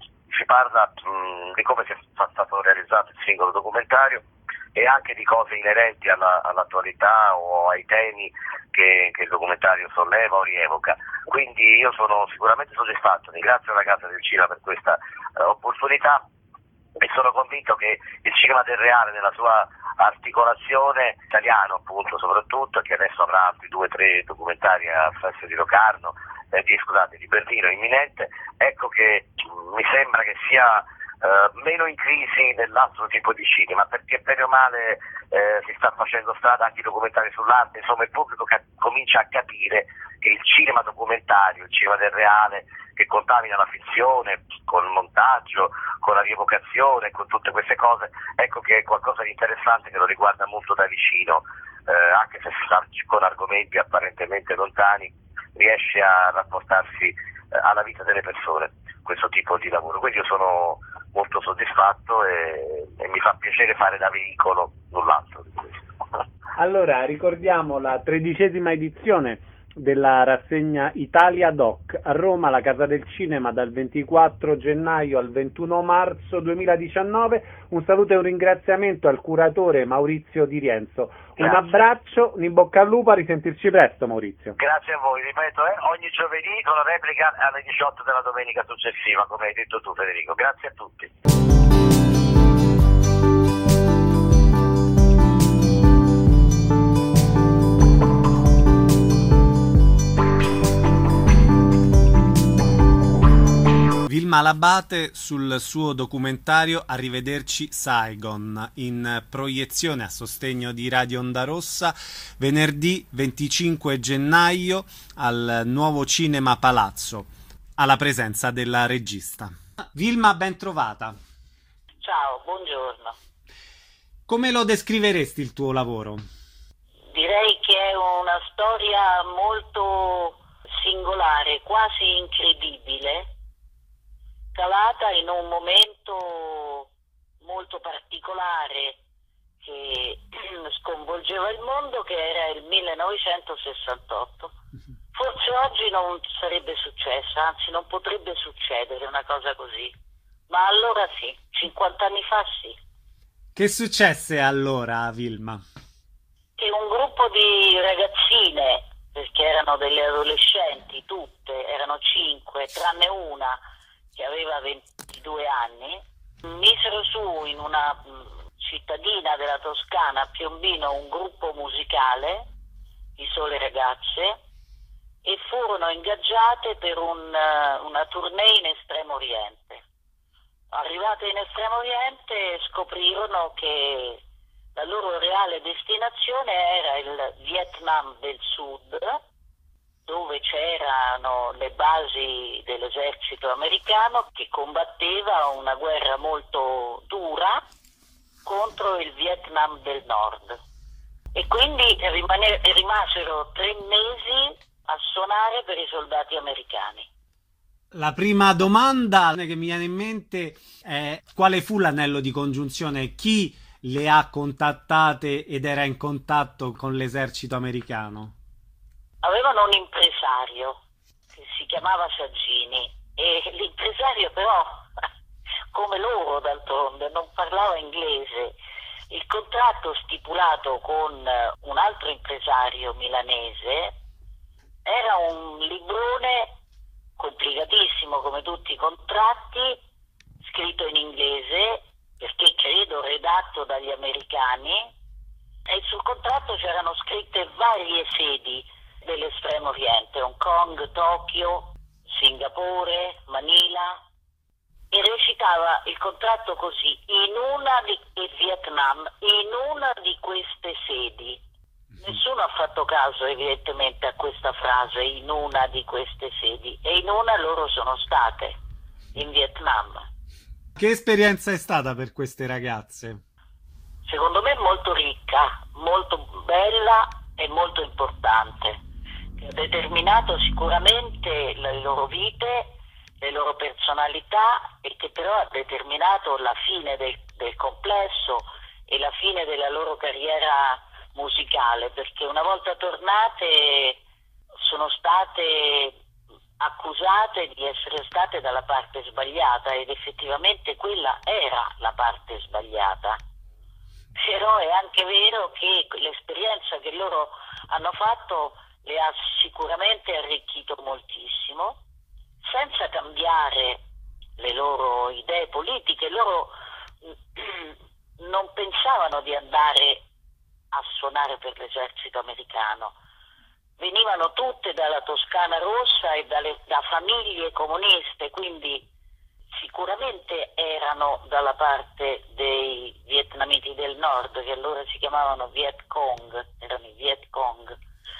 si parla mh, di come si è stato realizzato il singolo documentario e anche di cose inerenti alla, all'attualità o ai temi che, che il documentario solleva o rievoca. Quindi io sono sicuramente soddisfatto, ringrazio la Casa del Cinema per questa uh, opportunità e sono convinto che il cinema del reale nella sua articolazione, italiano appunto soprattutto, che adesso avrà altri due o tre documentari al Festival di Locarno, eh, di, scusate, di Berlino imminente, ecco che mh, mi sembra che sia Uh, meno in crisi dell'altro tipo di cinema, perché bene o male eh, si sta facendo strada anche i documentari sull'arte, insomma il pubblico ca- comincia a capire che il cinema documentario, il cinema del reale, che contamina la fizione con il montaggio, con la rievocazione, con tutte queste cose, ecco che è qualcosa di interessante che lo riguarda molto da vicino, eh, anche se si sta con argomenti apparentemente lontani, riesce a rapportarsi eh, alla vita delle persone questo tipo di lavoro. Quindi io sono molto soddisfatto e, e mi fa piacere fare da veicolo, null'altro di questo. Allora, ricordiamo la tredicesima edizione della rassegna Italia Doc a Roma, alla Casa del Cinema, dal ventiquattro gennaio al ventuno marzo duemiladiciannove. Un saluto e un ringraziamento al curatore Maurizio Di Rienzo. Un Grazie. Abbraccio, un in bocca al lupo, a risentirci presto Maurizio. Grazie a voi, ripeto, eh, ogni giovedì con la replica alle diciotto della domenica successiva, come hai detto tu Federico. Grazie a tutti. Vilma Labate sul suo documentario Arrivederci Saigon, in proiezione a sostegno di Radio Onda Rossa venerdì venticinque gennaio al Nuovo Cinema Palazzo, alla presenza della regista. Vilma, ben trovata. Ciao, buongiorno. Come lo descriveresti il tuo lavoro? Direi che è una storia molto singolare, quasi incredibile, calata in un momento molto particolare che sconvolgeva il mondo, che era il millenovecentosessantotto. Forse oggi non sarebbe successa, anzi non potrebbe succedere una cosa così, ma allora sì, cinquanta anni fa sì. Che successe allora, Vilma? Che un gruppo di ragazzine, perché erano delle adolescenti tutte, erano cinque, tranne una che aveva ventidue anni, misero su in una cittadina della Toscana, a Piombino, un gruppo musicale di sole ragazze e furono ingaggiate per un, una tournée in Estremo Oriente. Arrivate in Estremo Oriente scoprirono che la loro reale destinazione era il Vietnam del Sud, dove c'erano le basi dell'esercito americano che combatteva una guerra molto dura contro il Vietnam del Nord. E quindi rimane- rimasero tre mesi a suonare per i soldati americani. La prima domanda che mi viene in mente è: quale fu l'anello di congiunzione? Chi le ha contattate ed era in contatto con l'esercito americano? Avevano un impresario che si chiamava Saggini e l'impresario però, come loro d'altronde, non parlava inglese. Il contratto stipulato con un altro impresario milanese era un librone complicatissimo come tutti i contratti, scritto in inglese, perché credo redatto dagli americani, e sul contratto c'erano scritte varie sedi dell'Estremo Oriente, Hong Kong, Tokyo, Singapore, Manila, e recitava il contratto così: in una di il Vietnam, in una di queste sedi. Nessuno ha fatto caso evidentemente a questa frase, in una di queste sedi, e in una loro sono state, in Vietnam. Che esperienza è stata per queste ragazze? Secondo me molto ricca, molto bella e molto importante, che ha determinato sicuramente le loro vite, le loro personalità, e che però ha determinato la fine del, del complesso e la fine della loro carriera musicale, perché una volta tornate sono state accusate di essere state dalla parte sbagliata, ed effettivamente quella era la parte sbagliata. Però è anche vero che l'esperienza che loro hanno fatto le ha sicuramente arricchito moltissimo, senza cambiare le loro idee politiche. Loro non pensavano di andare a suonare per l'esercito americano. Venivano tutte dalla Toscana Rossa e dalle, da famiglie comuniste, quindi sicuramente erano dalla parte dei vietnamiti del nord, che allora si chiamavano Viet Cong, erano i Viet Cong.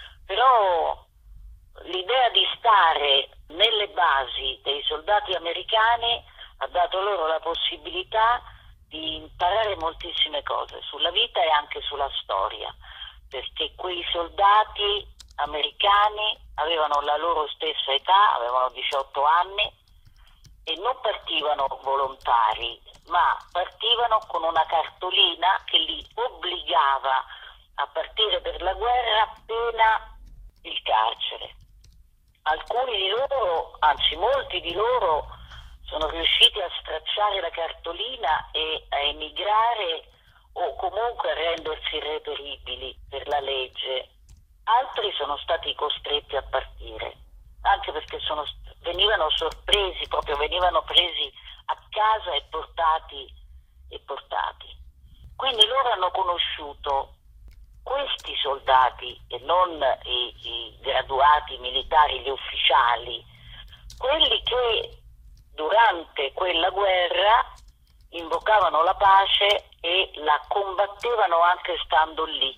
Però l'idea di stare nelle basi dei soldati americani ha dato loro la possibilità di imparare moltissime cose sulla vita e anche sulla storia, perché quei soldati americani avevano la loro stessa età, avevano diciotto anni e non partivano volontari, ma partivano con una cartolina che li obbligava a partire per la guerra pena il carcere. Alcuni di loro, anzi molti di loro, sono riusciti a stracciare la cartolina e a emigrare o comunque a rendersi irreperibili per la legge. Altri sono stati costretti a partire, anche perché sono, venivano sorpresi, proprio venivano presi a casa e portati, e portati. Quindi loro hanno conosciuto questi soldati e non i, i graduati militari, gli ufficiali, quelli che durante quella guerra invocavano la pace e la combattevano anche stando lì.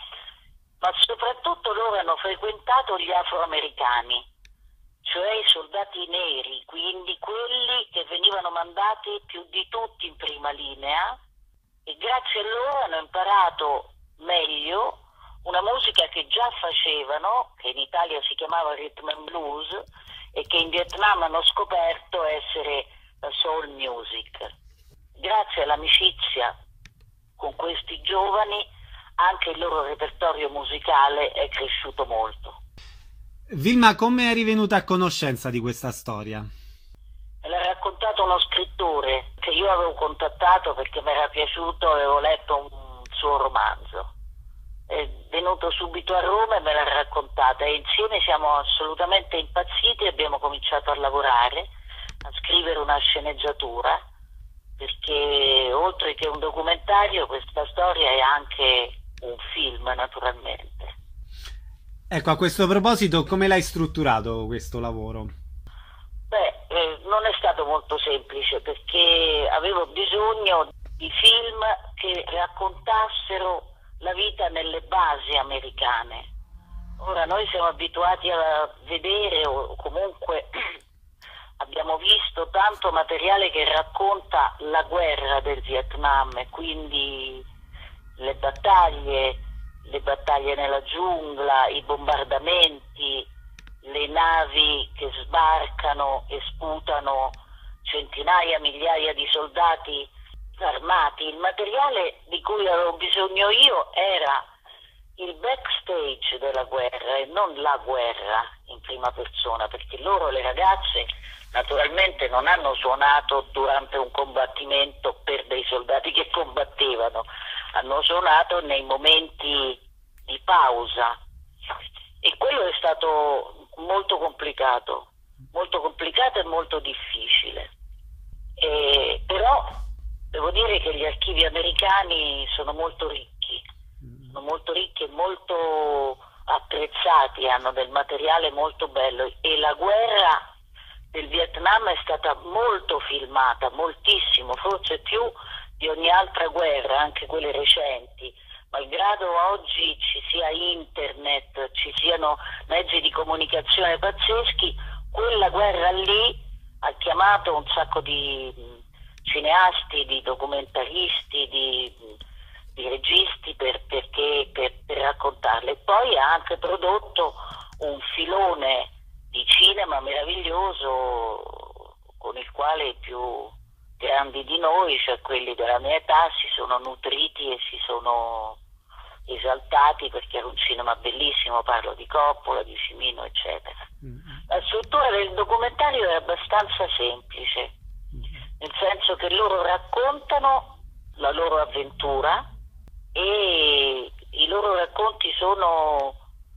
Ma soprattutto loro hanno frequentato gli afroamericani, cioè i soldati neri, quindi quelli che venivano mandati più di tutti in prima linea, e grazie a loro hanno imparato meglio una musica che già facevano, che in Italia si chiamava rhythm and blues e che in Vietnam hanno scoperto essere la soul music. Grazie all'amicizia con questi giovani anche il loro repertorio musicale è cresciuto molto. Vilma, come eri venuta a conoscenza di questa storia? Me l'ha raccontato uno scrittore che io avevo contattato perché mi era piaciuto, avevo letto un suo romanzo. È venuto subito a Roma e me l'ha raccontata e insieme siamo assolutamente impazziti e abbiamo cominciato a lavorare, a scrivere una sceneggiatura, perché oltre che un documentario questa storia è anche un film, naturalmente. Ecco, a questo proposito, come l'hai strutturato questo lavoro? Beh, eh, non è stato molto semplice, perché avevo bisogno di film che raccontassero la vita nelle basi americane. Ora noi siamo abituati a vedere, o comunque abbiamo visto tanto materiale che racconta la guerra del Vietnam, e quindi le battaglie, le battaglie nella giungla, i bombardamenti, le navi che sbarcano e sputano centinaia, migliaia di soldati armati. Il materiale di cui avevo bisogno io era il backstage della guerra e non la guerra in prima persona, perché loro, le ragazze, naturalmente non hanno suonato durante un combattimento per dei soldati che combattevano, hanno suonato nei momenti di pausa, e quello è stato molto complicato, molto complicato e molto difficile. E, però devo dire che gli archivi americani sono molto ricchi, sono molto ricchi e molto attrezzati, hanno del materiale molto bello, e la guerra del Vietnam è stata molto filmata, moltissimo, forse più di ogni altra guerra, anche quelle recenti. Malgrado oggi ci sia internet, ci siano mezzi di comunicazione pazzeschi, quella guerra lì ha chiamato un sacco di cineasti, di documentaristi, di, di registi per, perché, per, per raccontarle. E poi ha anche prodotto un filone di cinema meraviglioso con il quale i più grandi di noi, cioè quelli della mia età, si sono nutriti e si sono esaltati, perché era un cinema bellissimo, parlo di Coppola, di Cimino, eccetera. La struttura del documentario è abbastanza semplice, nel senso che loro raccontano la loro avventura e i loro racconti sono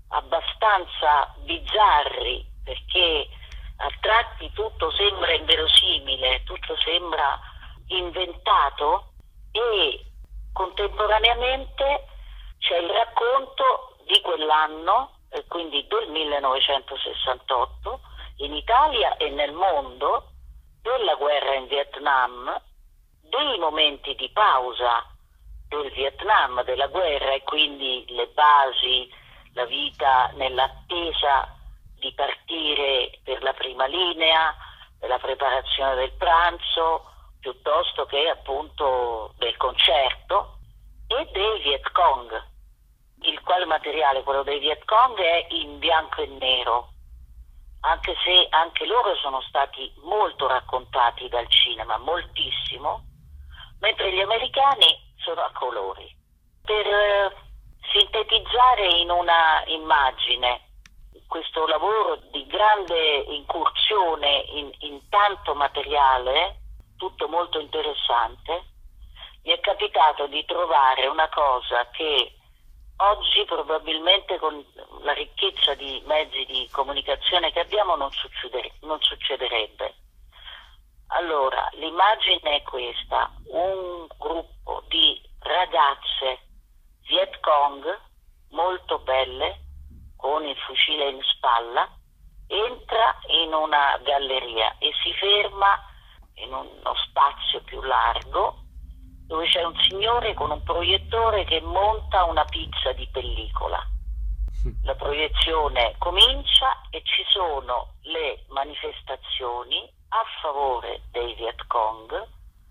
abbastanza bizzarri, perché a tratti tutto sembra inverosimile, tutto sembra inventato, e contemporaneamente c'è il racconto di quell'anno, e quindi del millenovecentosessantotto, in Italia e nel mondo, della guerra in Vietnam, dei momenti di pausa del Vietnam, della guerra, e quindi le basi, la vita nell'attesa di partire per la prima linea, la preparazione del pranzo, piuttosto che appunto del concerto, e dei Viet Cong, il quale materiale, quello dei Viet Cong, è in bianco e nero, anche se anche loro sono stati molto raccontati dal cinema, moltissimo, mentre gli americani sono a colori. Per eh, sintetizzare in una immagine questo lavoro di grande incursione in, in tanto materiale, tutto molto interessante, mi è capitato di trovare una cosa che oggi probabilmente, con la ricchezza di mezzi di comunicazione che abbiamo, non, succeder- non succederebbe. Allora, l'immagine è questa: un gruppo di ragazze Viet Cong molto belle, con il fucile in spalla, entra in una galleria e si ferma in uno spazio più largo, dove c'è un signore con un proiettore che monta una pizza di pellicola. La proiezione comincia e ci sono le manifestazioni a favore dei Viet Cong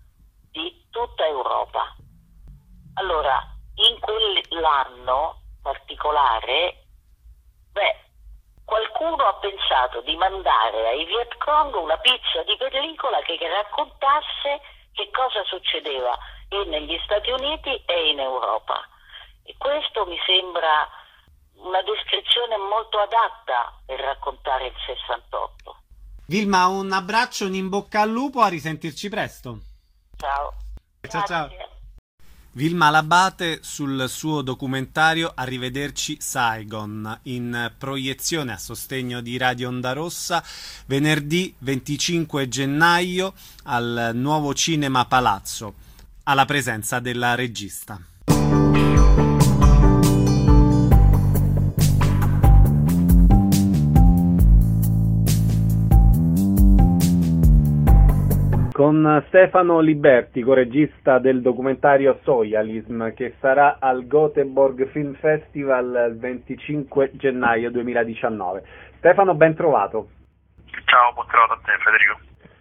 di tutta Europa. Allora, in quell'anno particolare, beh, qualcuno ha pensato di mandare ai Viet Cong una pizza di pellicola che raccontasse che cosa succedeva e negli Stati Uniti e in Europa. E questo mi sembra una descrizione molto adatta per raccontare il sessantotto. Vilma, un abbraccio, un in bocca al lupo, a risentirci presto. Ciao. Ciao, ciao. Grazie. Vilma Labate sul suo documentario Arrivederci Saigon, in proiezione a sostegno di Radio Onda Rossa venerdì venticinque gennaio al Nuovo Cinema Palazzo, alla presenza della regista. Con Stefano Liberti, coregista del documentario Soyalism, che sarà al Göteborg Film Festival il venticinque gennaio duemiladiciannove. Stefano, ben trovato. Ciao, buon trovato a te, Federico.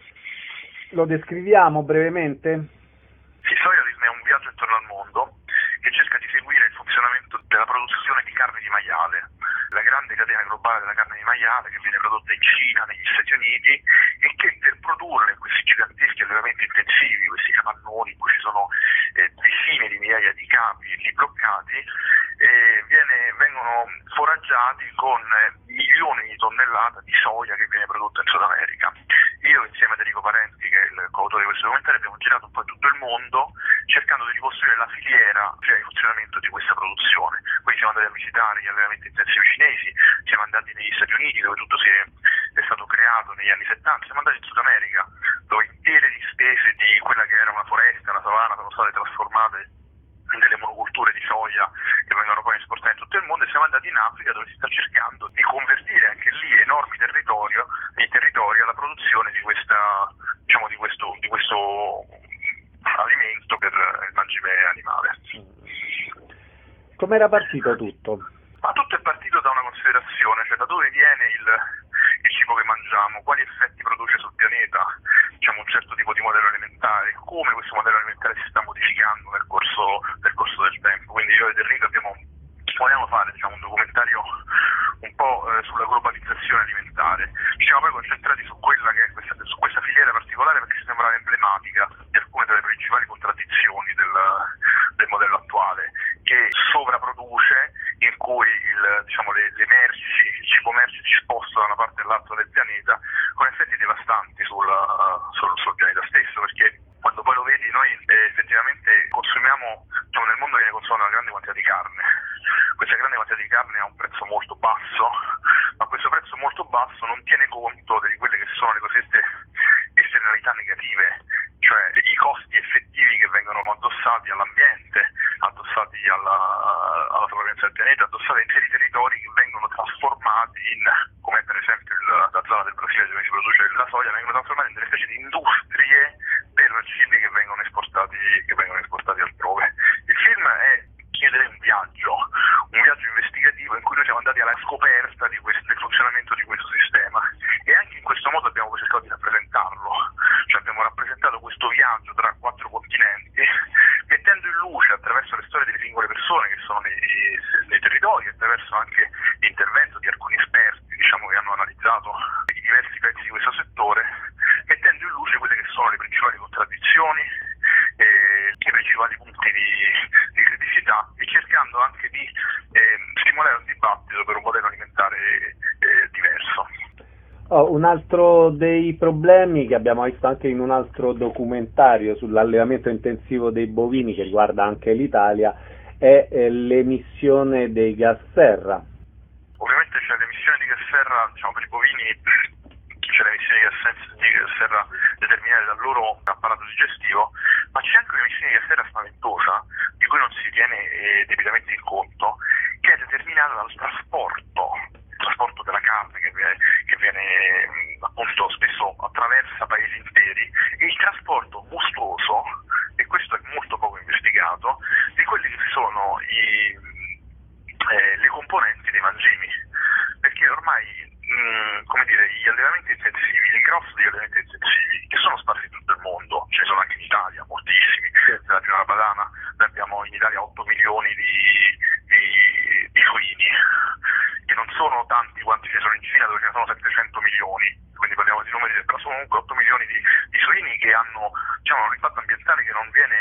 Lo descriviamo brevemente? Sì, Soyalism è un viaggio intorno al mondo che cerca di seguire il funzionamento della produzione di carne di maiale, la grande catena globale della carne di maiale che viene prodotta in Cina, negli Stati Uniti, e che per produrre questi giganteschi allevamenti intensivi, questi capannoni in cui ci sono eh, decine di migliaia di capi lì bloccati, eh, viene, vengono foraggiati con eh, milioni di tonnellate di soia che viene prodotta in Sud America. Io, insieme a Enrico Parenti, che è il coautore di questo documentario, abbiamo girato un po' in tutto il mondo cercando di ricostruire la filiera, cioè il funzionamento di questa produzione. Quindi siamo andati a visitare gli allevamenti intensivi cinesi, siamo andati negli Stati Uniti, dove tutto si è, è stato creato negli anni settanta, siamo andati in Sud America, dove intere distese di quella che era una foresta, una savana, sono state trasformate in delle monoculture di soia che vengono poi esportate in tutto il mondo, e siamo andati in Africa, dove si sta cercando di convertire anche lì enormi territorio, nei territori alla produzione di questa, diciamo, di questo, di questo alimento per il mangime animale. Com'era partito tutto? Ma tutto è partito da una considerazione, cioè da dove viene il, il cibo che mangiamo, quali effetti produce sul pianeta, diciamo, un certo tipo di modello alimentare, come questo modello alimentare si sta modificando nel corso, nel corso del tempo. Quindi io ed Enrico abbiamo, vogliamo fare, diciamo, un documentario un po' eh, sulla globalizzazione alimentare. Ci siamo poi concentrati su quella che è questa, su questa filiera particolare, perché ci sembrava emblematica di alcune delle principali contraddizioni del, del modello attuale, che sovraproduce, in cui il, diciamo, le, le merci, il cibo merci si sposta da una parte dell'altro del pianeta, con effetti devastanti sul, uh, sul, sul pianeta stesso, perché quando poi lo vedi noi eh, effettivamente consumiamo, diciamo, nel mondo viene consumata una grande quantità di carne. Questa grande quantità di carne ha un prezzo molto basso, ma questo prezzo molto basso non tiene conto di quelle che sono le cosiddette esternalità negative, cioè i costi effettivi che vengono addossati all'ambiente, addossati alla, alla sopravvivenza del pianeta, addossati a interi territori che vengono trasformati in, come per esempio il, la zona del Brasile dove si produce la soia, vengono trasformati in delle specie di industrie per cibi che vengono esportati, che vengono esportati altrove. Il film è, chiedere un viaggio, un viaggio investigativo in cui noi siamo andati alla scoperta di questo, del funzionamento di questo sistema, e anche in questo modo abbiamo cercato di rappresentarlo, cioè abbiamo rappresentato questo viaggio tra quattro continenti, mettendo in luce attraverso le storie delle singole persone che sono nei, nei territori, attraverso anche l'intervento di alcuni esperti, diciamo, che hanno analizzato i diversi pezzi di questo settore, mettendo in luce quelle che sono le principali contraddizioni, eh, i principali punti di, di criticità, e cercando anche di eh, stimolare un dibattito per un modello alimentare eh, diverso. Oh, un altro dei problemi che abbiamo visto anche in un altro documentario sull'allevamento intensivo dei bovini, che riguarda anche l'Italia, è eh, l'emissione dei gas serra. Ovviamente c'è l'emissione di gas serra, diciamo, per i bovini, c'è l'emissione di gas, di gas serra determinate dal loro apparato digestivo, ma c'è anche un'emissione di gas serra spaventosa di cui non si tiene eh, debitamente in conto, che è determinata dal trasporto, il trasporto della carne che viene, che viene appunto spesso attraversa paesi interi, e il trasporto mostruoso, e questo è molto poco investigato, di quelli che sono i, eh, le componenti dei mangimi, perché ormai mh, come dire, gli allevamenti intensivi, il grosso degli allevamenti intensivi, che sono sparsi in tutto il mondo, ce ne sono anche in Italia, moltissimi, nella pianura padana noi abbiamo in Italia otto milioni di, di, di suini, che non sono tanti quanti ce ne sono in Cina, dove ce ne sono settecento milioni, quindi parliamo di numeri, però sono comunque otto milioni di, di suini che hanno, diciamo, un impatto ambientale che non viene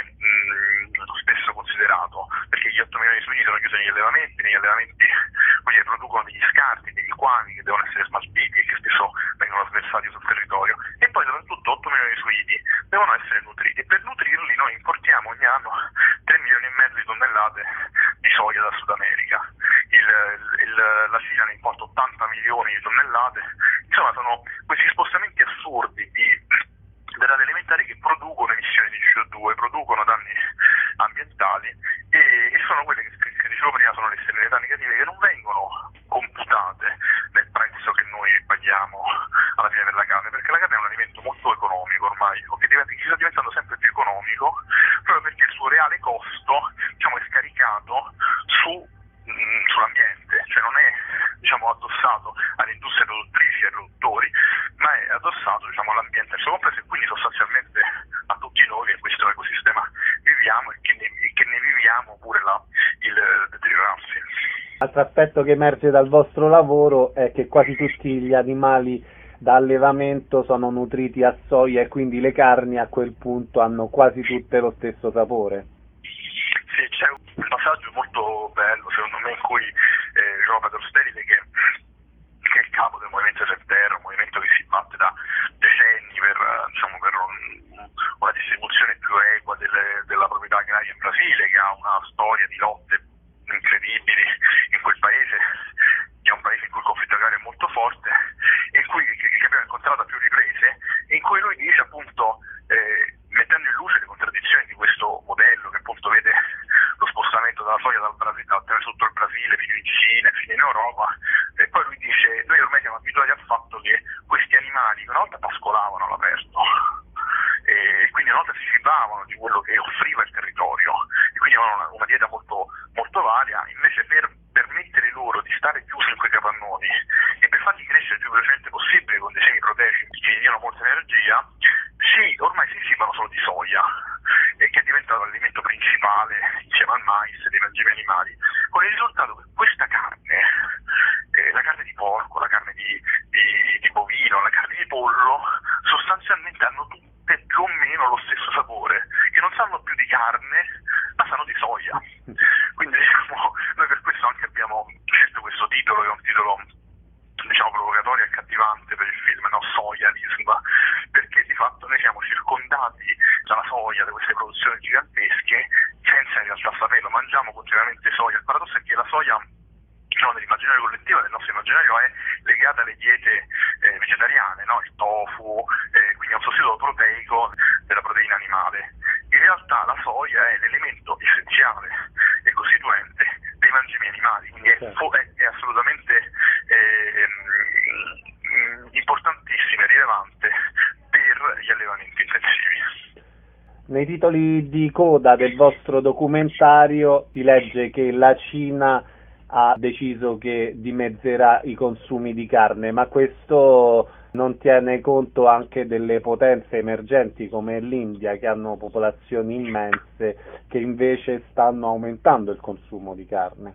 mh, spesso considerato, perché gli otto milioni di suini sono chiusi negli allevamenti, negli allevamenti quindi producono degli scarti, dei liquami che devono essere smaltiti e che spesso vengono sversati sul territorio, e poi soprattutto otto milioni di suini devono essere nutriti, e per nutrirli noi importiamo ogni anno tre milioni e mezzo di tonnellate di soia da Sud America. Il, il, la Cina ne importa ottanta milioni di tonnellate. Insomma, sono questi spostamenti assurdi di derrate alimentari che producono emissioni di C O due, producono danni ambientali, e, e sono quelle che, che dicevo prima, sono le esternalità negative che non vengono computate nel prezzo che noi paghiamo alla fine della carne, perché la carne è un alimento molto economico ormai, o che, diventa, che sta diventando sempre più economico, proprio perché il suo reale costo, diciamo, è scaricato su sull'ambiente, cioè non è, diciamo, addossato alle industrie produttrici e ai produttori, ma è addossato, diciamo, all'ambiente al suo complesso, e quindi sostanzialmente a tutti noi che in questo ecosistema viviamo, e che ne, e che ne viviamo pure la, il deteriorarsi. Altro aspetto che emerge dal vostro lavoro è che quasi tutti gli animali da allevamento sono nutriti a soia, e quindi le carni a quel punto hanno quasi tutte lo stesso sapore. Sì, c'è un passaggio molto bello secondo me in cui eh, João Pedro Sterili, che, che è il capo del movimento Sem Terra, un movimento che si batte da decenni per, diciamo, per un, una distribuzione più equa delle, della proprietà agraria in Brasile, che ha una storia di lotte incredibili in quel paese, che è un paese in cui il conflitto agrario è molto forte, in cui, che, che abbiamo incontrato a più riprese, in cui lui dice appunto, eh, mettendo in luce le contraddizioni di questo modello, che appunto vede lo spostamento dalla soia dal Brasile, attraverso tutto il Brasile, fino in Cina, fino in Europa, e poi lui dice: noi ormai siamo abituati al fatto che questi animali una volta pascolavano all'aperto, e quindi una volta si cibavano di quello che offriva il territorio, e quindi avevano una, una dieta molto, molto varia. Invece per permettere loro di stare chiusi in quei capannoni e per farli crescere il più velocemente possibile con dei semi proteici che gli diano molta energia, sì, ormai si cibano solo di soia, e che è diventato l'alimento principale insieme al mais dei mangimi animali, con il risultato che questa carne, eh, la carne di porco, la carne di, di, di bovino, la carne di pollo, sostanzialmente hanno tutte più o meno lo stesso sapore, che non sanno più di carne, ma sanno di soia. Quindi, diciamo, noi per questo anche abbiamo scelto questo titolo, che è un titolo, diciamo, provocatorio e accattivante, accattivante per il film, no? Soialism, perché di fatto noi siamo circondati dalla soia, da queste produzioni gigantesche, senza in realtà saperlo, mangiamo continuamente soia. Il paradosso è che la soia, diciamo, nell'immaginario collettivo, nel nostro immaginario, è legata alle diete eh, vegetariane, no? Il tofu, eh, quindi è un sostituto proteico della proteina animale. In realtà la soia è l'elemento essenziale e costituente dei mangimi animali, quindi è, certo. è, è assolutamente eh, importantissima e rilevante per gli allevamenti intensivi. Nei titoli di coda del vostro documentario si legge che la Cina ha deciso che dimezzerà i consumi di carne, ma questo non tiene conto anche delle potenze emergenti come l'India, che hanno popolazioni immense, che invece stanno aumentando il consumo di carne.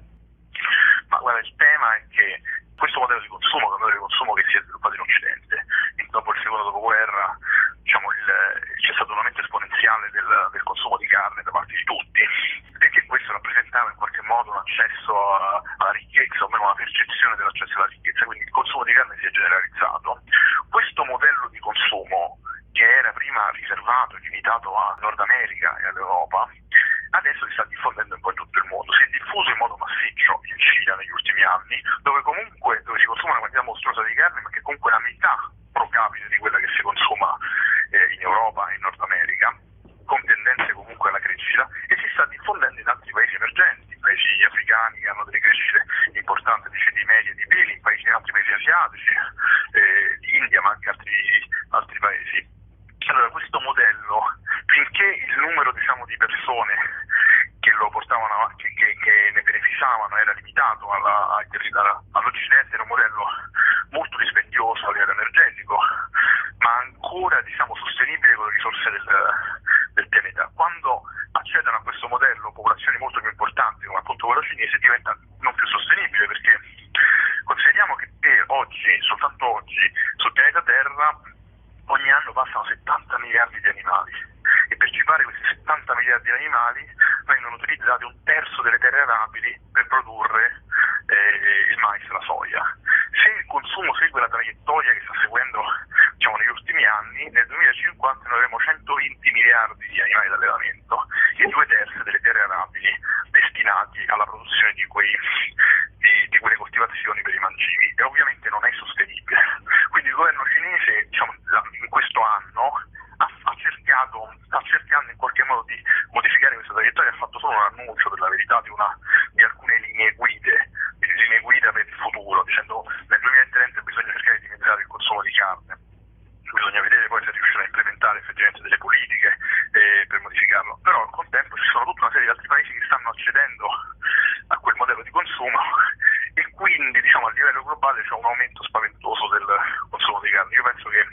Ma guarda, il tema è che questo modello di consumo, che è un modello di consumo che si è sviluppato in Occidente, dopo il secondo dopoguerra, diciamo, il, c'è stato un aumento esponenziale del, del consumo di carne da parte di tutti, perché questo rappresentava in qualche modo un accesso a, alla ricchezza, o meno una percezione dell'accesso alla ricchezza, quindi il consumo di carne si è generalizzato. Questo modello di consumo, che era prima riservato e limitato a Nord America e all'Europa, adesso si sta diffondendo un po' in tutto il mondo. Si è diffuso in modo massiccio in Cina negli ultimi anni, dove comunque dove si consuma una quantità mostruosa di carne, ma che comunque è la metà pro capite di quella che si consuma eh, in Europa e in Nord America, con tendenze comunque alla crescita, e si sta diffondendo in altri paesi emergenti, paesi africani che hanno delle crescite importanti di ceti medi e di peli, in, paesi, in altri paesi asiatici, eh, di India, ma anche altri, altri paesi. Allora, questo modello, finché il numero, diciamo, di persone che lo portavano avanti, che, che ne beneficiavano, era limitato alla, all'Occidente, era un modello molto dispendioso a livello energetico, ma ancora, diciamo, sostenibile con le risorse del, del pianeta. Quando accedono a questo modello popolazioni molto più importanti, come appunto quella cinese, diventa non più sostenibile, perché consideriamo che per oggi, soltanto oggi, sul pianeta Terra ogni anno passano settanta miliardi di animali, e per cipare questi settanta miliardi di animali vengono utilizzati un terzo delle terre arabili per produrre eh, il mais e la soia. Se il consumo segue la traiettoria che sta seguendo, diciamo, negli ultimi anni, nel duemilacinquanta noi avremo centoventi miliardi di animali d'allevamento e due terzi delle terre arabili destinati alla produzione di, quei, di, di quelle coltivazioni per i mangimi, e ovviamente non è sostenibile. Quindi il governo cinese, diciamo, in questo anno ha, ha cercato, sta cercando in qualche modo di modificare questa traiettoria. Ha fatto solo un annuncio, per la verità, di, una, di alcune linee guide, di linee guida per il futuro, dicendo nel duemilatrenta bisogna cercare di dimezzare il consumo di carne. Bisogna vedere poi se riuscirà a implementare effettivamente delle politiche eh, per modificarlo. Però al contempo ci sono tutta una serie di altri paesi che stanno accedendo a quel modello di consumo, e quindi, diciamo, a livello globale c'è un aumento spaventoso del consumo di carne. Io penso che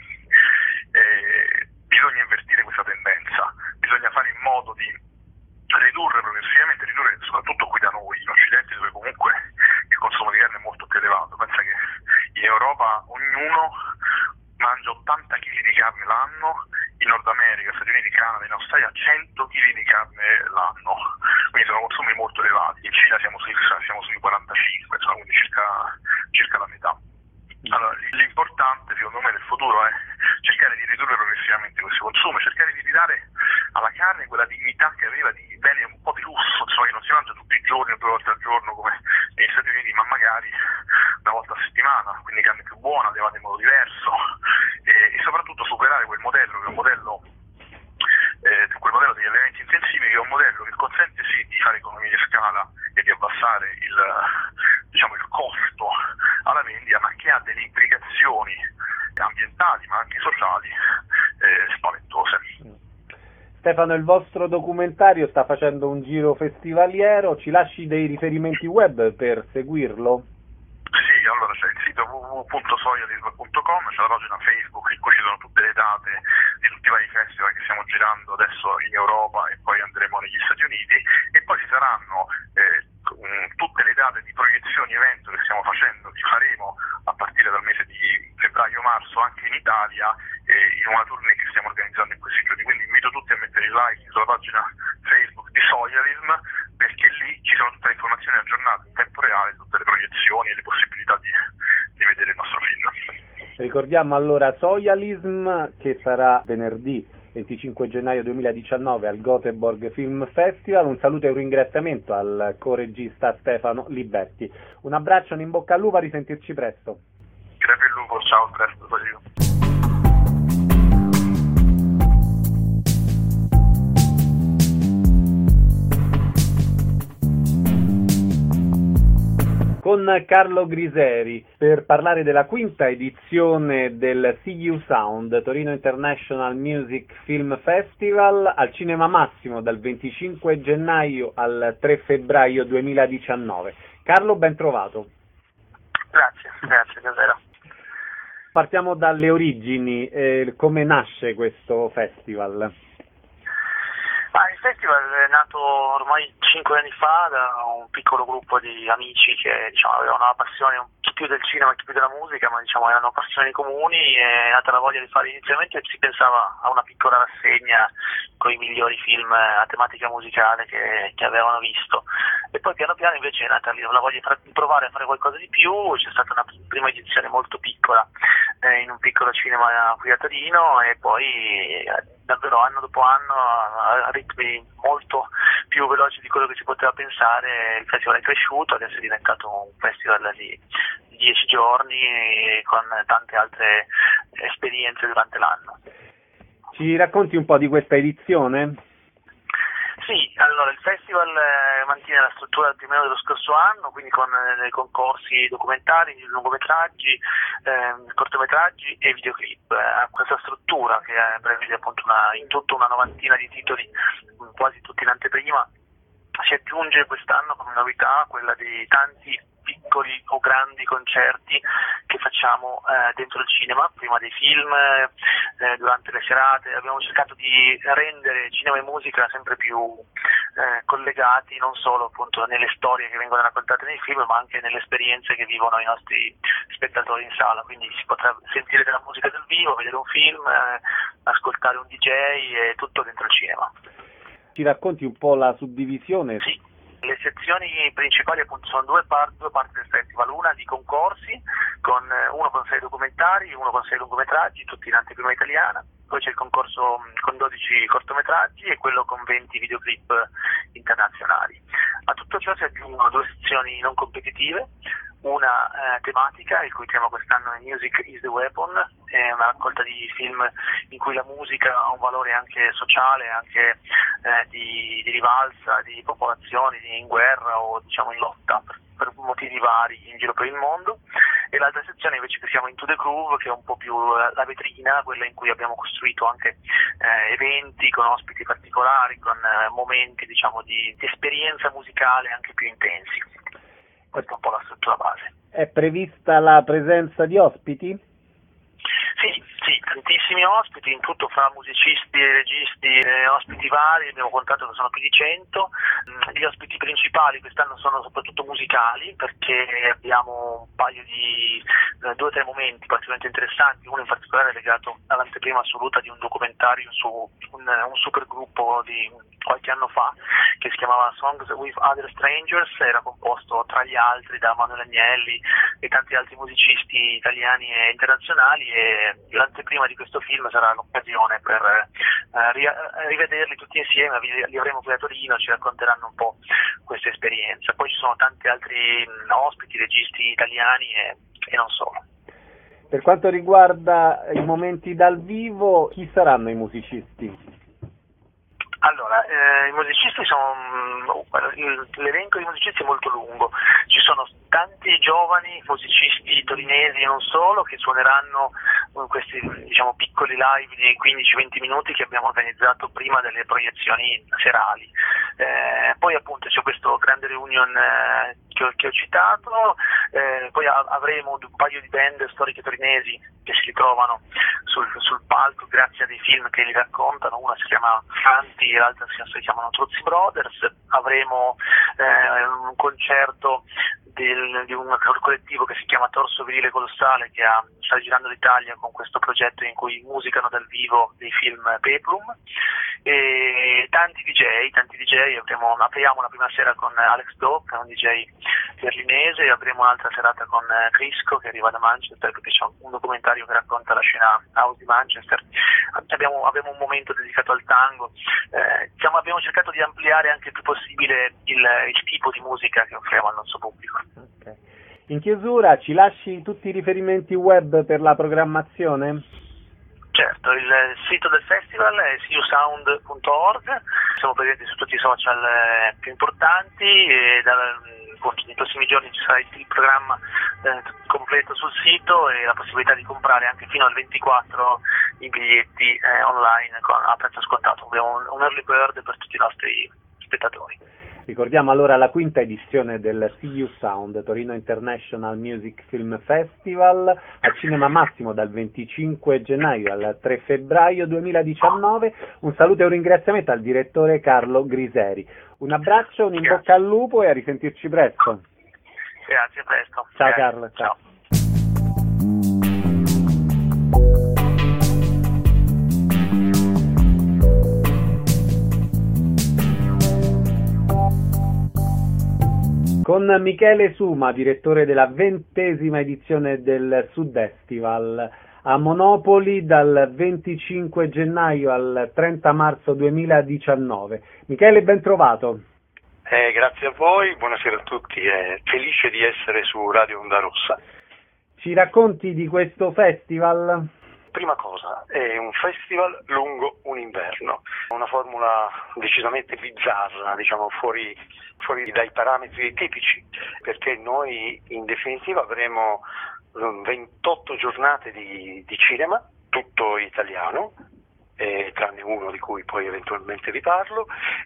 eh, bisogna invertire questa tendenza, bisogna fare in modo di ridurre progressivamente, ridurre soprattutto qui da noi in Occidente, dove comunque il consumo di carne è molto più elevato. Pensa che in Europa ognuno mangia ottanta chili di carne l'anno, in Nord America, Stati Uniti, Canada, in Australia cento chili di carne l'anno, quindi sono consumi molto elevati. In Cina siamo sui, siamo sui quarantacinque, insomma, quindi circa, circa la metà. Allora, l'importante secondo me nel futuro è cercare di ridurre progressivamente questo consumo, cercare di ridare alla carne quella dignità che aveva di bene un po' di lusso, insomma, che non si mangia tutti i giorni o due volte al giorno come negli Stati Uniti, ma magari una volta a settimana, quindi carne più buona, allevata in modo diverso, e, e soprattutto superare quel modello che è un modello eh, quel modello degli allevamenti intensivi, che è un modello che consente sì di fare economie di scala e di abbassare il, diciamo, il costo alla vendita, ma che ha delle implicazioni ambientali ma anche sociali eh, spaventose. Stefano, il vostro documentario sta facendo un giro festivaliero, ci lasci dei riferimenti web per seguirlo? Sì, allora c'è il sito w w w punto soialism punto com, c'è la pagina Facebook in cui ci sono tutte le date di tutti i vari festival che stiamo girando adesso in Europa e poi andremo negli Stati Uniti, e poi ci saranno eh, tutte le date di proiezioni evento che stiamo facendo, che faremo a partire dal mese di febbraio-marzo anche in Italia, eh, in una tournée che stiamo organizzando in questi giorni. Quindi invito tutti a mettere il like sulla pagina Facebook di Soialism, perché lì ci sono tutte le informazioni aggiornate in tempo reale, tutte le proiezioni e le possibilità di, di vedere il nostro film. Ricordiamo allora Soyalism, che sarà venerdì venticinque gennaio duemiladiciannove al Göteborg Film Festival. Un saluto e un ringraziamento al co-regista Stefano Liberti. Un abbraccio, un in bocca al lupo, a risentirci presto. Grazie al lupo, ciao, presto. Con Carlo Griseri per parlare della quinta edizione del C U Sound, Torino International Music Film Festival, al Cinema Massimo dal venticinque gennaio al tre febbraio duemiladiciannove. Carlo, ben trovato. Grazie, grazie davvero. Partiamo dalle origini, eh, come nasce questo festival? Ah, il festival è nato ormai cinque anni fa da un piccolo gruppo di amici che, diciamo, avevano una passione, chi più del cinema, chi più della musica, ma diciamo erano passioni comuni. È nata la voglia di fare, inizialmente si pensava a una piccola rassegna con i migliori film a tematica musicale che, che avevano visto, e poi piano piano invece è nata la voglia di provare a fare qualcosa di più. C'è stata una prima edizione molto piccola eh, in un piccolo cinema qui a Torino, e poi eh, davvero anno dopo anno a ritmi molto più veloci di quello che si poteva pensare il festival è cresciuto. Adesso è diventato un festival di dieci giorni con tante altre esperienze durante l'anno. Ci racconti un po' di questa edizione? Sì, allora il festival eh, mantiene la struttura più o meno dello scorso anno, quindi con eh, concorsi documentari, lungometraggi, eh, cortometraggi e videoclip. Ha eh, questa struttura che eh, prevede appunto una, in tutto una novantina di titoli, quasi tutti in anteprima. Si aggiunge quest'anno come novità quella di tanti piccoli o grandi concerti che facciamo eh, dentro il cinema, prima dei film, eh, durante le serate. Abbiamo cercato di rendere cinema e musica sempre più eh, collegati, non solo appunto nelle storie che vengono raccontate nei film, ma anche nelle esperienze che vivono i nostri spettatori in sala. Quindi si potrà sentire della musica dal vivo, vedere un film, eh, ascoltare un D J, e tutto dentro il cinema. Ci racconti un po' la suddivisione? Sì. Le sezioni principali appunto sono due, par- due parti del festival, una di concorsi, con uno con sei documentari, uno con sei lungometraggi, tutti in anteprima italiana. Poi c'è il concorso con dodici cortometraggi e quello con venti videoclip internazionali. A tutto ciò si aggiungono due sezioni non competitive, una eh, tematica, il cui tema quest'anno è Music is the Weapon, è una raccolta di film in cui la musica ha un valore anche sociale, anche eh, di, di rivalsa, di popolazioni di, in guerra o diciamo in lotta per, per motivi vari in giro per il mondo. E l'altra sezione invece che siamo Into the Groove, che è un po' più eh, la vetrina, quella in cui abbiamo costruito anche eh, eventi con ospiti particolari, con eh, momenti diciamo di, di esperienza musicale anche più intensi. Questa è un po' la struttura base. È prevista la presenza di ospiti? Sì, sì, tantissimi ospiti, in tutto fra musicisti e registi, eh, ospiti vari, abbiamo contato che sono più di cento. Gli ospiti principali quest'anno sono soprattutto musicali, perché abbiamo un paio di eh, due o tre momenti particolarmente interessanti, uno in particolare è legato all'anteprima assoluta di un documentario su un, un supergruppo di qualche anno fa che si chiamava Songs with Other Strangers, era composto tra gli altri da Manuel Agnelli e tanti altri musicisti italiani e internazionali, e l'anteprima di questo film sarà l'occasione per eh, ri- rivederli tutti insieme. Li avremo qui a Torino, ci racconteranno un po' questa esperienza. Poi ci sono tanti altri mh, ospiti, registi italiani e, e non solo. Per quanto riguarda i momenti dal vivo, chi saranno i musicisti? Allora, eh, i musicisti sono, l'elenco di musicisti è molto lungo, ci sono tanti giovani musicisti torinesi e non solo che suoneranno in questi diciamo piccoli live di quindici venti minuti che abbiamo organizzato prima delle proiezioni serali. Eh, poi appunto c'è questo grande reunion eh, che, ho, che ho citato, eh, poi a, avremo un paio di band storiche torinesi che si ritrovano sul, sul palco grazie a dei film che li raccontano, una si chiama Fanti e l'altra si chiamano Truzzi Brothers. Avremo eh, un concerto del, di un collettivo che si chiama Torso Virile Colossale, che ha, sta girando l'Italia con questo progetto in cui musicano dal vivo dei film Peplum, e tanti D J, tanti D J. Apriamo, apriamo la prima sera con Alex Do, che è un D J berlinese, avremo un'altra serata con eh, Crisco che arriva da Manchester, perché c'è un documentario che racconta la scena house di Manchester. Abbiamo, abbiamo un momento dedicato al tango. Eh, diciamo, abbiamo cercato di ampliare anche il più possibile il, il tipo di musica che offriamo al nostro pubblico. Okay. In chiusura ci lasci tutti i riferimenti web per la programmazione? Certo, il sito del festival è see you sound punto org, siamo presenti su tutti i social eh, più importanti e dal, appunto, nei prossimi giorni ci sarà il, il programma eh, completo sul sito e la possibilità di comprare anche fino al ventiquattro i biglietti eh, online con, a prezzo scontato. Abbiamo un, un early bird per tutti i nostri spettatori. Ricordiamo allora la quinta edizione del See You Sound Torino International Music Film Festival al Cinema Massimo dal venticinque gennaio al tre febbraio duemiladiciannove. Un saluto e un ringraziamento al direttore Carlo Griseri. Un abbraccio, un in bocca al lupo e a risentirci presto. Grazie, a presto. Ciao Grazie. Carlo. Ciao. Ciao. Con Michele Suma, direttore della ventesima edizione del Sudestival a Monopoli dal venticinque gennaio al trenta marzo duemiladiciannove. Michele, ben trovato. Eh, grazie a voi, buonasera a tutti, eh, felice di essere su Radio Onda Rossa. Ci racconti di questo festival? Prima cosa, è un festival lungo un inverno, una formula decisamente bizzarra, diciamo fuori, fuori dai parametri tipici, perché noi in definitiva avremo ventotto giornate di, di cinema, tutto italiano, eh, tranne uno di cui poi eventualmente vi parlo,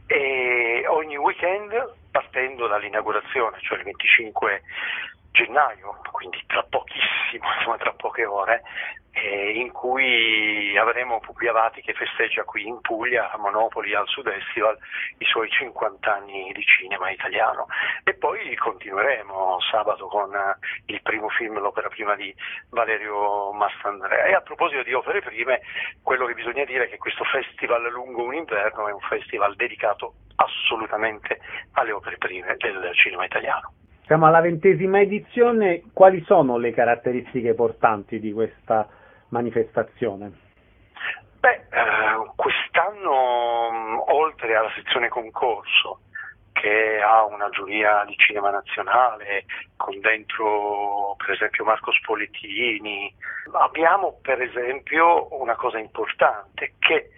e ogni weekend partendo dall'inaugurazione, cioè il venticinque gennaio, quindi tra pochissimo, insomma tra poche ore, eh, in cui avremo Pupi Avati che festeggia qui in Puglia, a Monopoli, al Sudestival, i suoi cinquanta anni di cinema italiano. E poi continueremo sabato con il primo film, l'opera prima di Valerio Mastandrea. E a proposito di opere prime, quello che bisogna dire è che questo festival lungo un inverno è un festival dedicato assolutamente alle opere prime del cinema italiano. Siamo alla ventesima edizione, quali sono le caratteristiche portanti di questa manifestazione? Beh, eh, quest'anno, oltre alla sezione concorso, che ha una giuria di cinema nazionale, con dentro per esempio Marco Spoletini, abbiamo per esempio una cosa importante, che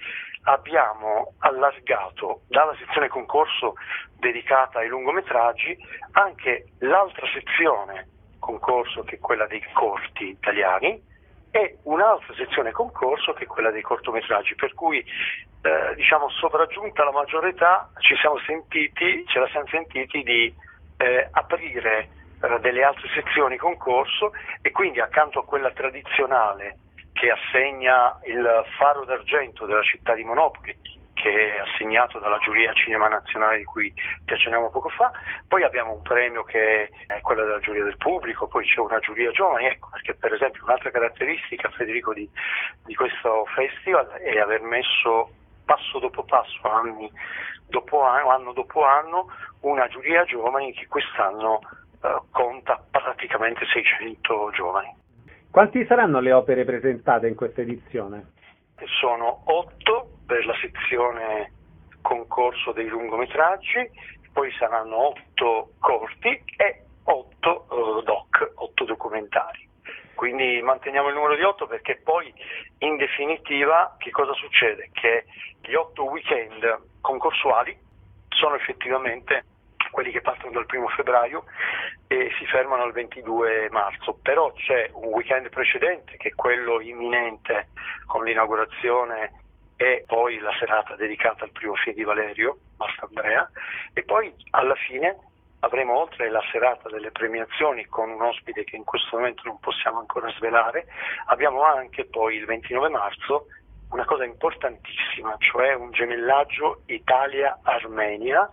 abbiamo allargato dalla sezione concorso dedicata ai lungometraggi anche l'altra sezione concorso, che è quella dei corti italiani, e un'altra sezione concorso che è quella dei cortometraggi, per cui eh, diciamo sopraggiunta la maggiore età ci siamo sentiti, ce la siamo sentiti di eh, aprire eh, delle altre sezioni concorso, e quindi accanto a quella tradizionale che assegna il Faro d'Argento della città di Monopoli, che è assegnato dalla giuria cinema nazionale di cui ti accennavo poco fa, poi abbiamo un premio che è quello della giuria del pubblico, poi c'è una giuria giovani, ecco perché per esempio un'altra caratteristica, Federico, di, di questo festival è aver messo passo dopo passo, anni dopo anno, anno dopo anno, una giuria giovani che quest'anno eh, conta praticamente seicento giovani. Quanti saranno le opere presentate in questa edizione? Sono otto per la sezione concorso dei lungometraggi, poi saranno otto corti e otto uh, doc, otto documentari. Quindi manteniamo il numero di otto perché poi in definitiva che cosa succede? Che gli otto weekend concorsuali sono effettivamente quelli che partono dal primo febbraio e si fermano al ventidue marzo, però c'è un weekend precedente che è quello imminente con l'inaugurazione e poi la serata dedicata al primo film di Valerio Mastandrea, e poi alla fine avremo, oltre la serata delle premiazioni con un ospite che in questo momento non possiamo ancora svelare, abbiamo anche poi il ventinove marzo una cosa importantissima, cioè un gemellaggio Italia-Armenia,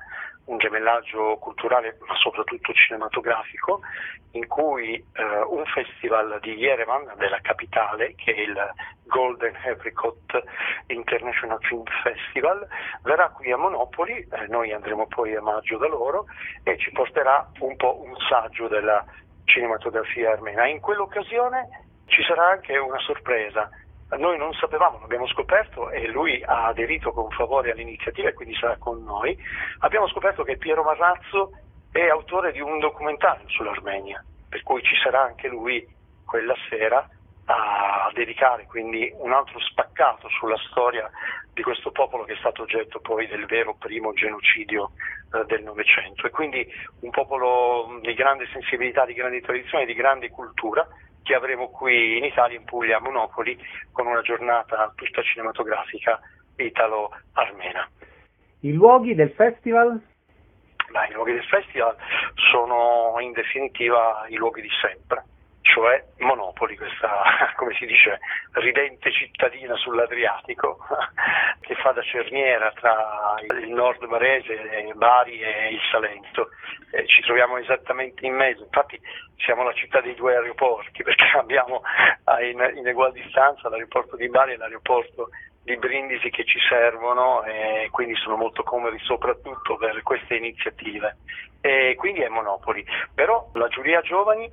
un gemellaggio culturale ma soprattutto cinematografico, in cui eh, un festival di Yerevan, della capitale, che è il Golden Apricot International Film Festival, verrà qui a Monopoli, eh, noi andremo poi a maggio da loro, e ci porterà un po' un saggio della cinematografia armena. In quell'occasione ci sarà anche una sorpresa. Noi non sapevamo, l'abbiamo scoperto e lui ha aderito con favore all'iniziativa e quindi sarà con noi. Abbiamo scoperto che Piero Marrazzo è autore di un documentario sull'Armenia, per cui ci sarà anche lui quella sera a dedicare quindi un altro spaccato sulla storia di questo popolo che è stato oggetto poi del vero primo genocidio eh, del Novecento, e quindi un popolo di grande sensibilità, di grandi tradizioni, di grande cultura, che avremo qui in Italia, in Puglia, a Monopoli, con una giornata tutta cinematografica italo-armena. I luoghi del festival? Beh, i luoghi del festival sono in definitiva i luoghi di sempre, cioè Monopoli, questa, come si dice, ridente cittadina sull'Adriatico, che fa da cerniera tra il nord barese, Bari e il Salento. Eh, ci troviamo esattamente in mezzo, infatti siamo la città dei due aeroporti, perché abbiamo in, in egual distanza l'aeroporto di Bari e l'aeroporto di Brindisi che ci servono, e quindi sono molto comodi soprattutto per queste iniziative. E quindi è Monopoli. Però la giuria giovani,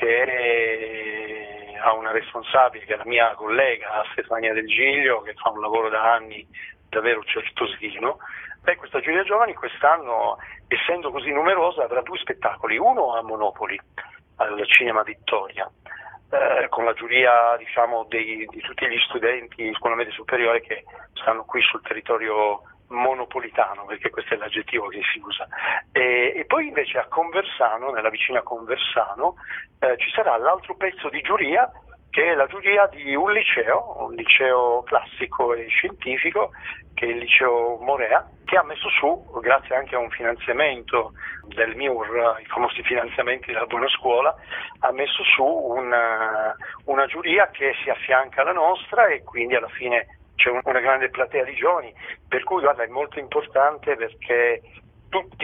che ha una responsabile, che è la mia collega Stefania Del Giglio, che fa un lavoro da anni davvero certosino. Beh, questa giuria giovani quest'anno, essendo così numerosa, avrà due spettacoli, uno a Monopoli, al Cinema Vittoria, eh, con la giuria, diciamo, dei, di tutti gli studenti di scuola media superiore che stanno qui sul territorio monopolitano, perché questo è l'aggettivo che si usa, e, e poi invece a Conversano, nella vicina Conversano, eh, ci sarà l'altro pezzo di giuria, che è la giuria di un liceo, un liceo classico e scientifico, che è il liceo Morea, che ha messo su, grazie anche a un finanziamento del M I U R, i famosi finanziamenti della buona scuola, ha messo su una, una giuria che si affianca alla nostra, e quindi alla fine c'è una grande platea di giovani, per cui guarda, è molto importante, perché tutti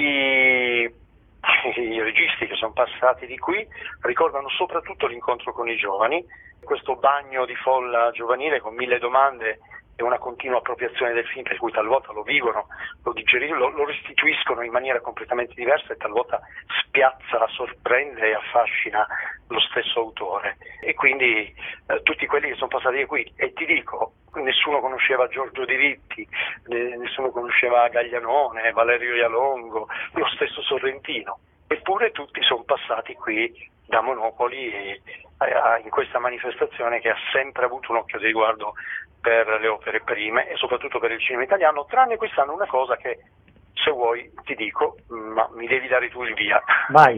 i registi che sono passati di qui ricordano soprattutto l'incontro con i giovani, questo bagno di folla giovanile con mille domande e una continua appropriazione del film, per cui talvolta lo vivono, lo digeriscono, lo, lo restituiscono in maniera completamente diversa, e talvolta spiazza, sorprende e affascina lo stesso autore. E quindi eh, tutti quelli che sono passati di qui, e ti dico, nessuno conosceva Giorgio Di Vitti, eh, nessuno conosceva Gaglianone, Valerio Ialongo, lo stesso Sorrentino, eppure tutti sono passati qui da Monopoli, e, eh, in questa manifestazione che ha sempre avuto un occhio di riguardo per le opere prime e soprattutto per il cinema italiano, tranne quest'anno una cosa che, se vuoi, ti dico, ma mi devi dare tu il via. Vai.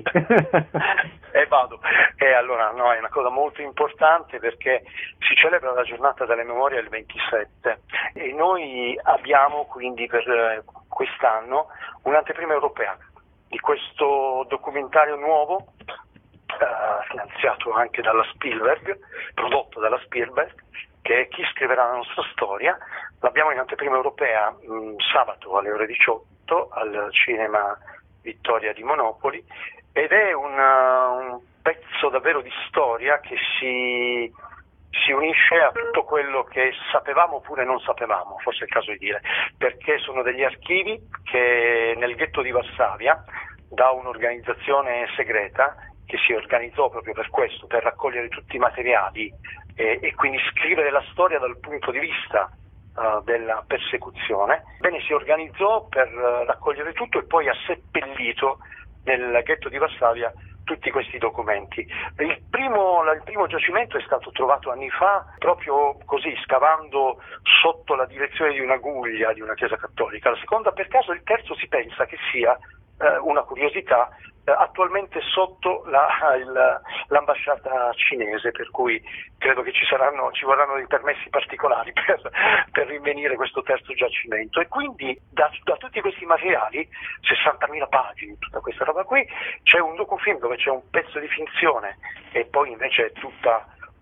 E vado. E allora, no, è una cosa molto importante, perché si celebra la giornata delle memorie il ventisette, e noi abbiamo quindi per quest'anno un'anteprima europea di questo documentario nuovo, eh, finanziato anche dalla Spielberg, prodotto dalla Spielberg, che è Chi scriverà la nostra storia. L'abbiamo in anteprima europea mh, sabato alle ore diciotto al Cinema Vittoria di Monopoli, ed è una, un pezzo davvero di storia che si, si unisce a tutto quello che sapevamo oppure non sapevamo, forse è il caso di dire, perché sono degli archivi che nel ghetto di Varsavia, da un'organizzazione segreta che si organizzò proprio per questo, per raccogliere tutti i materiali e, e quindi scrivere la storia dal punto di vista uh, della persecuzione, bene, si organizzò per uh, raccogliere tutto, e poi ha seppellito nel ghetto di Varsavia tutti questi documenti. Il primo, il primo giacimento è stato trovato anni fa, proprio così, scavando sotto la direzione di una guglia di una chiesa cattolica. La seconda per caso, il terzo si pensa che sia eh, una curiosità, eh, attualmente sotto la, il, l'ambasciata cinese, per cui credo che ci saranno, ci vorranno dei permessi particolari per, per rinvenire questo terzo giacimento. E quindi da, da tutti questi materiali, sessantamila pagine, tutta questa roba qui, c'è un docufilm dove c'è un pezzo di finzione e poi invece è tutta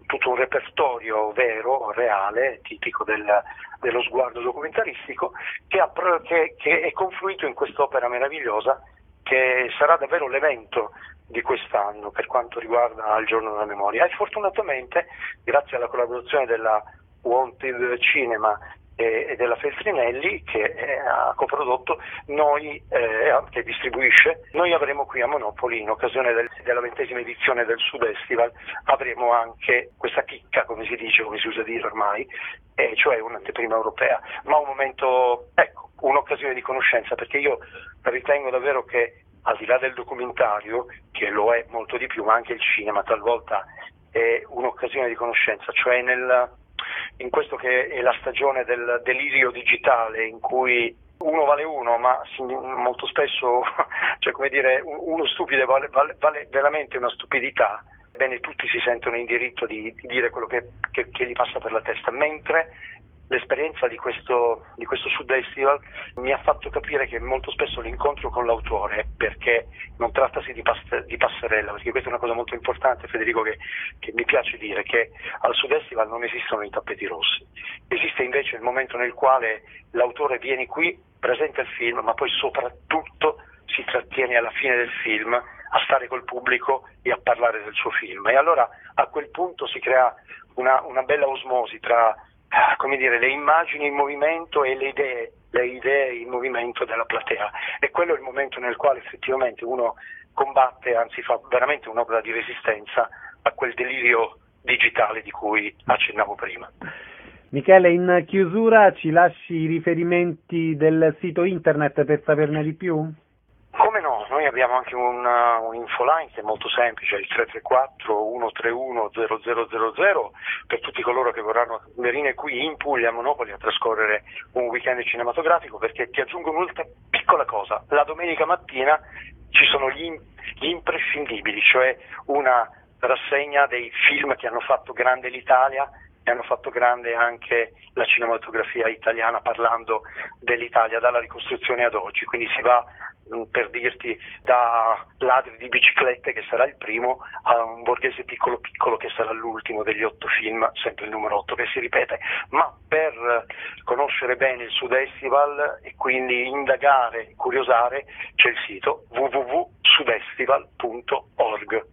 tutto un repertorio vero, reale, tipico del, dello sguardo documentaristico, che, ha, che, che è confluito in quest'opera meravigliosa, che sarà davvero l'evento di quest'anno per quanto riguarda il Giorno della Memoria. E fortunatamente, grazie alla collaborazione della Wanted Cinema e della Feltrinelli, che ha coprodotto, noi eh, che distribuisce, noi avremo qui a Monopoli, in occasione del, della ventesima edizione del Sud-Festival, avremo anche questa chicca, come si dice, come si usa dire ormai, eh, cioè un'anteprima europea, ma un momento, ecco, un'occasione di conoscenza, perché io ritengo davvero che al di là del documentario, che lo è molto di più, ma anche il cinema talvolta è un'occasione di conoscenza, cioè nel in questo che è la stagione del delirio digitale, in cui uno vale uno, ma molto spesso, cioè come dire, uno stupido vale, vale, vale veramente una stupidità, ebbene tutti si sentono in diritto di, di dire quello che, che, che gli passa per la testa, mentre l'esperienza di questo, di questo Sud-Festival mi ha fatto capire che molto spesso l'incontro con l'autore, perché non trattasi di, pas- di passerella, perché questa è una cosa molto importante, Federico, che, che mi piace dire, che al Sud-Festival non esistono i tappeti rossi, esiste invece il momento nel quale l'autore viene qui, presenta il film, ma poi soprattutto si trattiene alla fine del film a stare col pubblico e a parlare del suo film, e allora a quel punto si crea una, una bella osmosi tra come dire, le immagini in movimento e le idee, le idee in movimento della platea, e quello è il momento nel quale effettivamente uno combatte, anzi fa veramente un'opera di resistenza a quel delirio digitale di cui accennavo prima. Michele, in chiusura ci lasci i riferimenti del sito internet per saperne di più? Come no, noi abbiamo anche un, uh, un infoline che è molto semplice, il tre tre quattro uno tre uno zero zero zero zero, per tutti coloro che vorranno venire qui in Puglia a Monopoli a trascorrere un weekend cinematografico, perché ti aggiungo un'ultima piccola cosa, la domenica mattina ci sono gli, gli imprescindibili, cioè una rassegna dei film che hanno fatto grande l'Italia e hanno fatto grande anche la cinematografia italiana, parlando dell'Italia dalla ricostruzione ad oggi, quindi si va, per dirti, da Ladri di biciclette, che sarà il primo, a Un borghese piccolo piccolo, che sarà l'ultimo degli otto film, sempre il numero otto che si ripete. Ma per conoscere bene il Sud-Festival e quindi indagare, curiosare, c'è il sito w w w punto sudfestival punto org.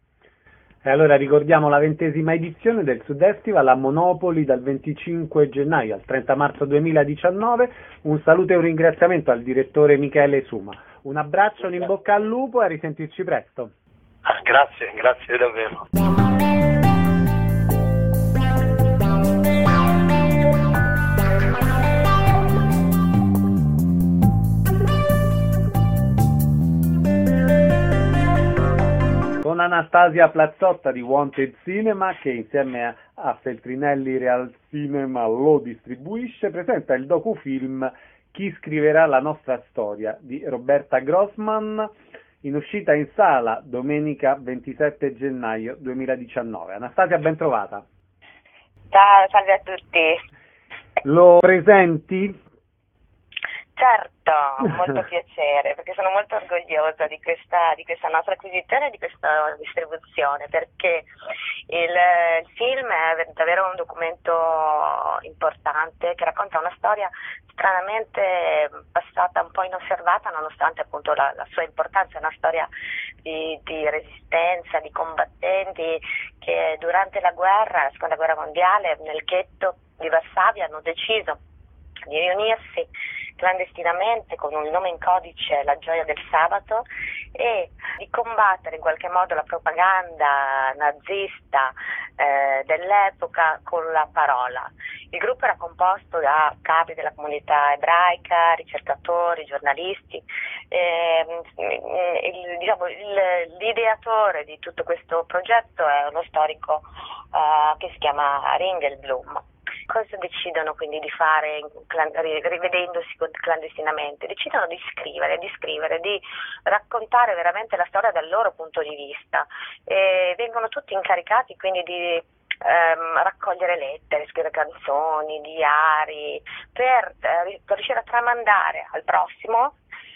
E allora ricordiamo la ventesima edizione del Sud-Festival a Monopoli dal venticinque gennaio al trenta marzo duemiladiciannove. Un saluto e un ringraziamento al direttore Michele Suma. Un abbraccio, un in bocca al lupo e a risentirci presto. Ah, grazie, grazie davvero. Con Anastasia Plazzotta di Wanted Cinema, che insieme a Feltrinelli Real Cinema lo distribuisce, presenta il docufilm Chi scriverà la nostra storia di Roberta Grossman, in uscita in sala domenica ventisette gennaio duemiladiciannove. Anastasia, ben trovata. Ciao, salve a tutti. Lo presenti? Certo, molto piacere, perché sono molto orgogliosa di questa, di questa nostra acquisizione e di questa distribuzione, perché il, il film è davvero un documento importante che racconta una storia stranamente passata un po' inosservata, nonostante appunto la, la sua importanza. È una storia di, di resistenza, di combattenti che durante la guerra, la seconda guerra mondiale, nel ghetto di Varsavia hanno deciso di riunirsi clandestinamente con un nome in codice, La Gioia del Sabato, e di combattere in qualche modo la propaganda nazista eh, dell'epoca con la parola. Il gruppo era composto da capi della comunità ebraica, ricercatori, giornalisti. Eh, il, diciamo, il, l'ideatore di tutto questo progetto è uno storico eh, che si chiama Ringelblum. Cosa decidono quindi di fare rivedendosi clandestinamente? Decidono di scrivere, di scrivere, di raccontare veramente la storia dal loro punto di vista, e vengono tutti incaricati quindi di ehm, raccogliere lettere, scrivere canzoni, diari, per, eh, per riuscire a tramandare al prossimo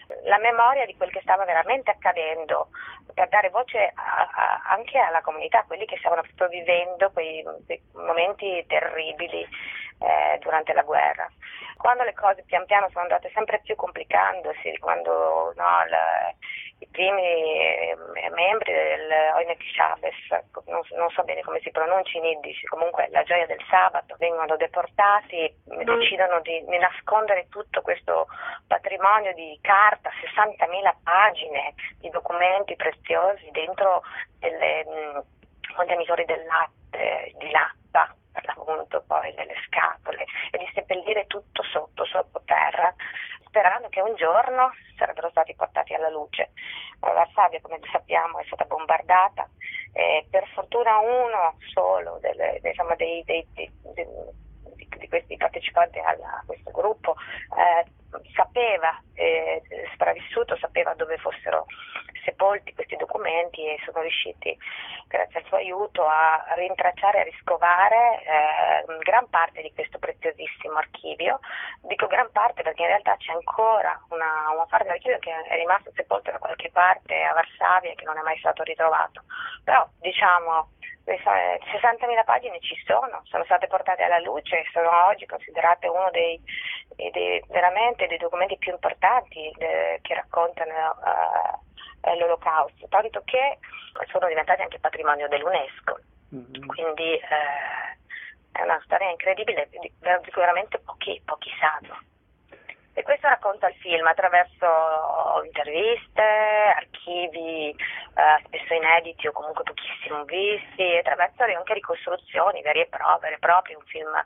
la memoria di quel che stava veramente accadendo, per dare voce a, a, anche alla comunità, quelli che stavano proprio vivendo quei, quei momenti terribili eh, durante la guerra. Quando le cose pian piano sono andate sempre più complicandosi, quando no, la, i primi eh, membri del Oinek Shabbos, non, non so bene come si pronuncia in Yiddish, comunque la gioia del sabato, vengono deportati, decidono di, di nascondere tutto questo patrimonio di carta, sessantamila pagine di documenti preziosi dentro delle mh, contenitori del latte, di latta, per l'appunto, poi delle scatole, e di seppellire tutto sotto, sottoterra, sperando che un giorno sarebbero stati portati alla luce. Varsavia, come sappiamo, è stata bombardata e per fortuna uno solo delle, diciamo, dei, dei, dei, dei, di, di questi partecipanti alla, a questo gruppo eh, sapeva, eh, sopravvissuto, sapeva dove fossero sepolti questi documenti e sono riusciti, grazie al suo aiuto, a rintracciare e a riscovare eh, gran parte di questo preziosissimo archivio. Dico gran parte perché in realtà c'è ancora una, una parte dell'archivio che è rimasto sepolto da qualche parte a Varsavia e che non è mai stato ritrovato. Però diciamo sessantamila pagine ci sono, sono state portate alla luce e sono oggi considerate uno dei, dei veramente dei documenti più importanti de, che raccontano uh, l'Olocausto, tanto che sono diventati anche patrimonio dell'UNESCO. Mm-hmm. Quindi eh, è una storia incredibile, sicuramente pochi, pochi sanno. E questo racconta il film attraverso interviste, archivi eh, spesso inediti o comunque pochissimo visti, e attraverso anche ricostruzioni vere e proprie, vere e proprie, un film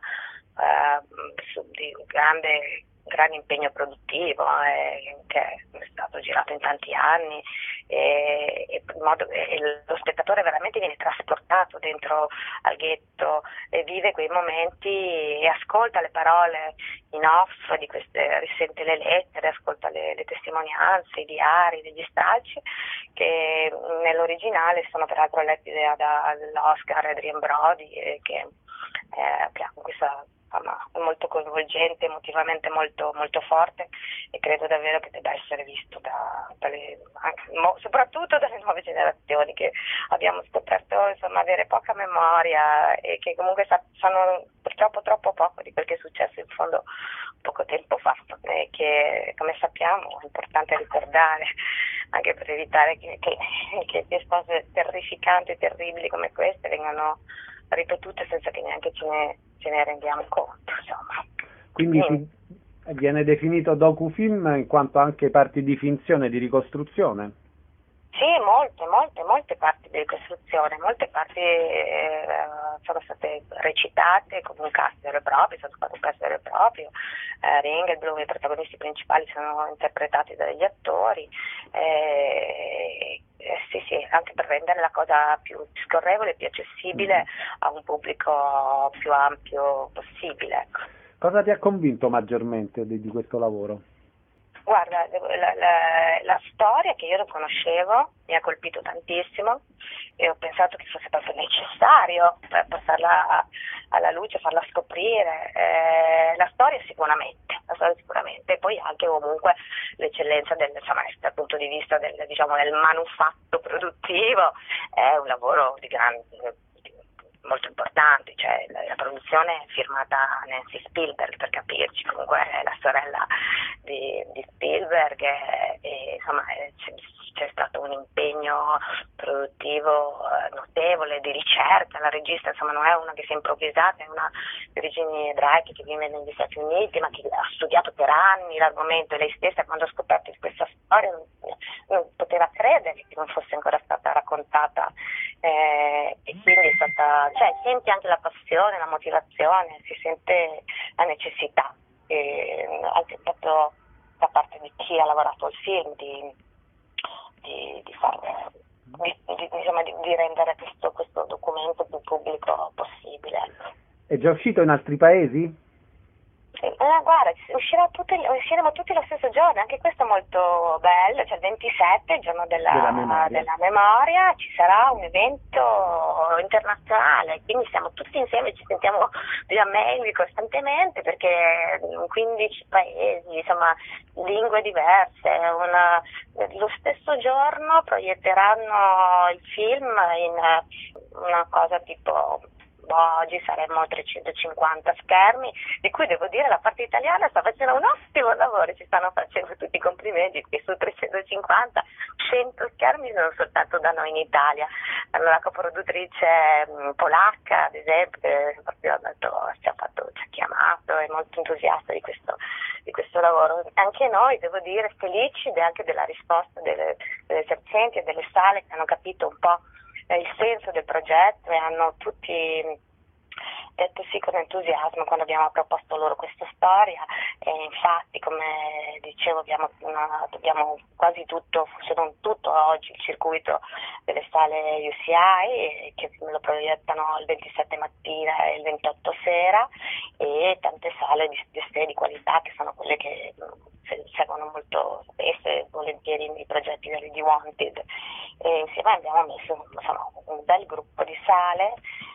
eh, di grande, grande impegno produttivo eh, che è stato girato in tanti anni e, e, in modo, e lo spettatore veramente viene trasportato dentro al ghetto e vive quei momenti e ascolta le parole in off di queste, risente le lettere, ascolta le, le testimonianze, i diari degli stralci che nell'originale sono peraltro letti dall'Oscar Adrien Brody e che eh, abbiamo questa insomma, molto coinvolgente, emotivamente molto, molto forte, e credo davvero che debba essere visto da, dalle, anche, mo, soprattutto dalle nuove generazioni che abbiamo scoperto insomma, avere poca memoria e che comunque sa, sanno purtroppo troppo poco di quel che è successo in fondo poco tempo fa e che come sappiamo è importante ricordare anche per evitare che, che, che cose terrificanti e terribili come queste vengano ripetute senza che neanche ce ne, ce ne rendiamo conto, insomma. Quindi si, viene definito docufilm in quanto anche parti di finzione, di ricostruzione? Sì, molte, molte, molte parti di ricostruzione, molte parti eh, sono state recitate con un cast vero e proprio, è stato fatto un cast vero e proprio, eh, Ringelblum, i protagonisti principali sono interpretati dagli attori, eh, eh, sì sì, anche per rendere la cosa più scorrevole, più accessibile a un pubblico più ampio possibile. Ecco. Cosa ti ha convinto maggiormente di, di questo lavoro? Guarda, la, la, la storia che io non conoscevo mi ha colpito tantissimo e ho pensato che fosse proprio necessario per passarla alla luce, farla scoprire. Eh, la storia sicuramente, la storia sicuramente, e poi anche comunque l'eccellenza del, insomma, dal punto di vista del, diciamo, del manufatto produttivo, è un lavoro di grande, molto importante, cioè la, la produzione è firmata Nancy Spielberg, per capirci, comunque è la sorella di, di Spielberg e, e insomma è, c'è, c'è stato un impegno produttivo eh, notevole, di ricerca. La regista insomma non è una che si è improvvisata, è una Virginie Drake che vive negli Stati Uniti ma che ha studiato per anni l'argomento, e lei stessa quando ha scoperto di questa storia non, non poteva credere che non fosse ancora stata raccontata eh, e quindi è stata, cioè senti anche la passione, la motivazione, si sente la necessità eh, anche proprio da parte di chi ha lavorato al film di, di, di far di, di, insomma, di, di rendere questo, questo documento più pubblico possibile. È già uscito in altri paesi? Eh, Eh, guarda, uscirà tutti, usciremo tutti lo stesso giorno, anche questo è molto bello, cioè il ventisette, il giorno della, della, memoria. della memoria, ci sarà un evento internazionale, quindi siamo tutti insieme, ci sentiamo via mail costantemente perché in quindici paesi, insomma, lingue diverse, una, lo stesso giorno proietteranno il film in una cosa tipo... Oggi saremmo trecentocinquanta schermi, di cui devo dire la parte italiana sta facendo un ottimo lavoro, ci stanno facendo tutti i complimenti, che su trecentocinquanta, cento schermi sono soltanto da noi in Italia. Allora, la coproduttrice mh, polacca, ad esempio, che proprio ha, dato, ci, ha fatto, ci ha chiamato, è molto entusiasta di questo, di questo lavoro. Anche noi, devo dire, felici anche della risposta delle, delle esercenti e delle sale che hanno capito un po' il senso del progetto e hanno tutti detto sì con entusiasmo quando abbiamo proposto loro questa storia, e infatti, come dicevo, abbiamo, una, abbiamo quasi tutto, funziona tutto oggi il circuito delle sale U C I che lo proiettano il ventisette mattina e il ventotto sera, e tante sale di, di, di qualità che sono quelle che seguono molto spesso e volentieri i progetti di Wanted, e insieme abbiamo messo insomma, un bel gruppo di sale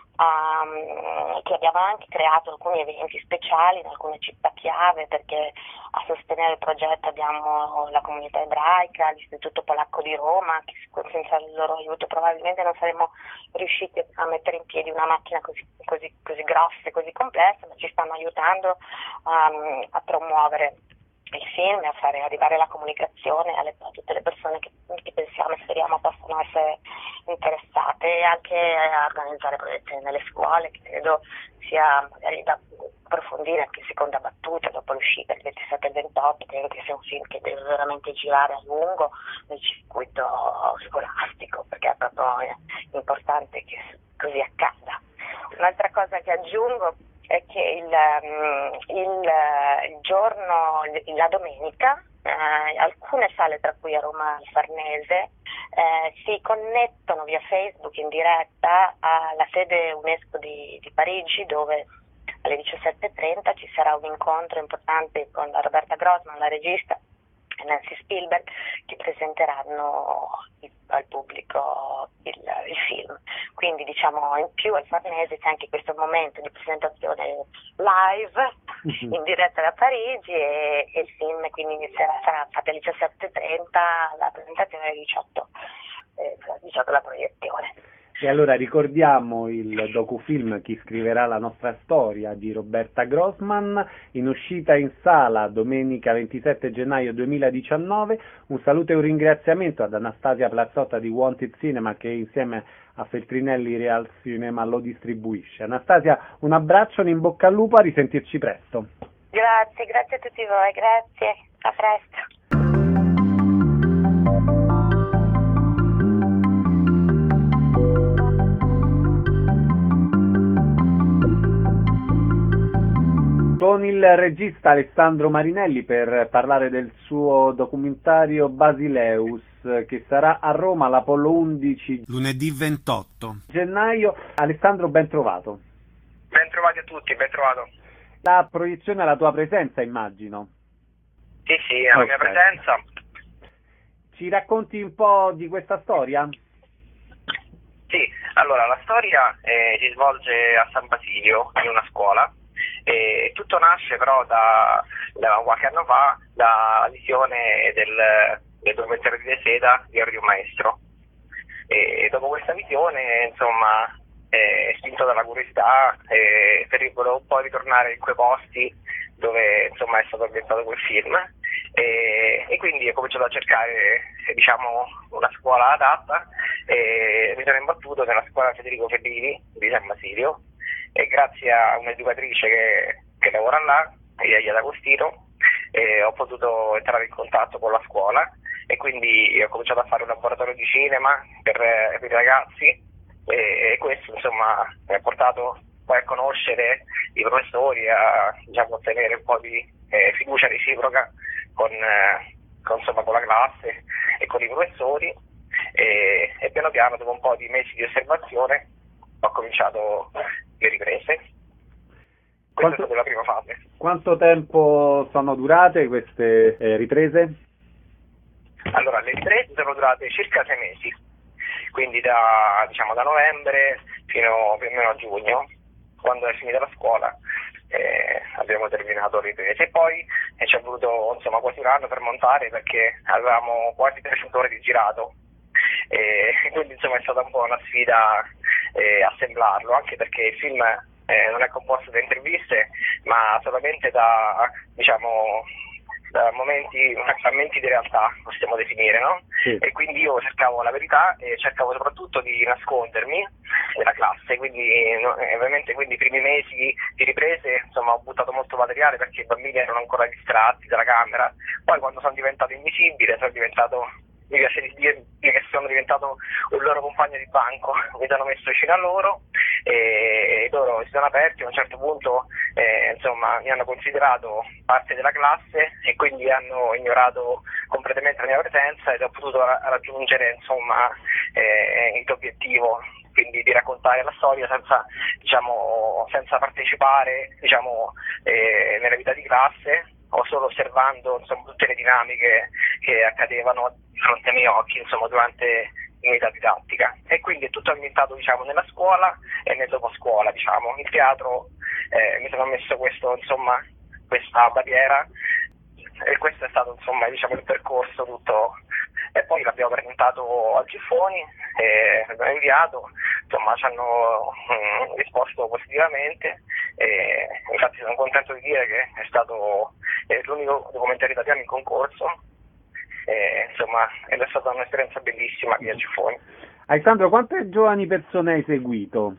um, che abbiamo anche creato alcuni eventi speciali in alcune città chiave, perché a sostenere il progetto abbiamo la comunità ebraica, l'Istituto Polacco di Roma, che senza il loro aiuto probabilmente non saremmo riusciti a mettere in piedi una macchina così, così, così grossa e così complessa, ma ci stanno aiutando um, a promuovere il film e a fare arrivare la comunicazione alle, a tutte le persone che, che pensiamo e speriamo possano essere interessate, e anche a organizzare proiezioni nelle scuole, che credo sia magari da approfondire anche in seconda battuta dopo l'uscita il ventisette e il ventotto. Credo che sia un film che deve veramente girare a lungo nel circuito scolastico, perché è proprio importante che così accada. Un'altra cosa che aggiungo è che il, il, il giorno, la domenica, eh, alcune sale, tra cui a Roma il Farnese, eh, si connettono via Facebook in diretta alla sede UNESCO di, di Parigi, dove alle diciassette e trenta ci sarà un incontro importante con la Roberta Grossman, la regista, e Nancy Spielberg, che presenteranno il, al pubblico il, il film. Quindi diciamo in più al Farnese c'è anche questo momento di presentazione live in diretta da Parigi, e, e il film quindi inizierà, sarà fatta alle diciassette e trenta la presentazione, alle diciotto, eh, diciotto la proiezione. E allora ricordiamo il docufilm Chi scriverà la nostra storia di Roberta Grossman, in uscita in sala domenica ventisette gennaio duemiladiciannove. Un saluto e un ringraziamento ad Anastasia Plazzotta di Wanted Cinema, che insieme a Feltrinelli Real Cinema lo distribuisce. Anastasia, un abbraccio, un in bocca al lupo, a risentirci presto. Grazie, grazie a tutti voi, grazie, a presto. Con il regista Alessandro Marinelli per parlare del suo documentario Basileus, che sarà a Roma l'Apollo undici lunedì ventotto gennaio. Alessandro, ben trovato. Ben trovati a tutti, ben trovato. La proiezione alla tua presenza, immagino. Sì, sì, alla okay. mia presenza. Ci racconti un po' di questa storia? Sì, allora la storia eh, si svolge a San Basilio, in una scuola. E tutto nasce però da, da qualche anno fa dalla visione del, del documentario di De Seda, Diario di un maestro, e dopo questa visione, insomma, eh, spinto dalla curiosità, eh, volevo un po' ritornare in quei posti dove insomma è stato ambientato quel film, e, e quindi ho cominciato a cercare, diciamo, una scuola adatta, e mi sono imbattuto nella scuola Federico Fellini di San Basilio, e grazie a un'educatrice che, che lavora là, Iaia D'Agostino, eh, ho potuto entrare in contatto con la scuola, e quindi ho cominciato a fare un laboratorio di cinema per, per i ragazzi, e, e questo insomma mi ha portato poi a conoscere i professori, a diciamo, ottenere un po' di eh, fiducia reciproca con, eh, con, insomma, con la classe e con i professori, e, e piano piano, dopo un po' di mesi di osservazione, ho cominciato le riprese. Questa Quanto, è stata la prima fase. Quanto tempo sono durate queste eh, riprese? Allora, le riprese sono durate circa sei mesi, quindi da, diciamo, da novembre fino più o meno a giugno, quando è finita la scuola. Eh, abbiamo terminato le riprese e poi eh, ci è voluto insomma quasi un anno per montare, perché avevamo quasi trecento ore di girato, e quindi insomma è stata un po' una sfida eh, assemblarlo, anche perché il film eh, non è composto da interviste ma solamente da, diciamo, da momenti, frammenti di realtà, possiamo definire, no? Sì. E quindi io cercavo la verità e cercavo soprattutto di nascondermi nella classe, quindi no, ovviamente quindi i primi mesi di riprese insomma ho buttato molto materiale perché i bambini erano ancora distratti dalla camera, poi quando sono diventato invisibile sono diventato, mi piace di dire che sono diventato un loro compagno di banco, mi sono messo vicino a loro e loro si sono aperti. A un certo punto eh, insomma mi hanno considerato parte della classe e quindi hanno ignorato completamente la mia presenza ed ho potuto ra- raggiungere insomma eh, il mio obiettivo, quindi di raccontare la storia senza, diciamo, senza partecipare, diciamo, eh, nella vita di classe, o solo osservando insomma tutte le dinamiche che accadevano di fronte ai miei occhi insomma durante l'unità didattica. E quindi è tutto ambientato, diciamo, nella scuola e nel dopo scuola, diciamo. Il teatro eh, mi sono messo questo insomma questa barriera e questo è stato insomma diciamo il percorso tutto. E poi l'abbiamo presentato a Giffoni e l'abbiamo inviato, insomma ci hanno mh, risposto positivamente e infatti sono contento di dire che è stato è l'unico documentario italiano in concorso e, insomma ed è stata un'esperienza bellissima qui a Giffoni. Alessandro, quante giovani persone hai seguito?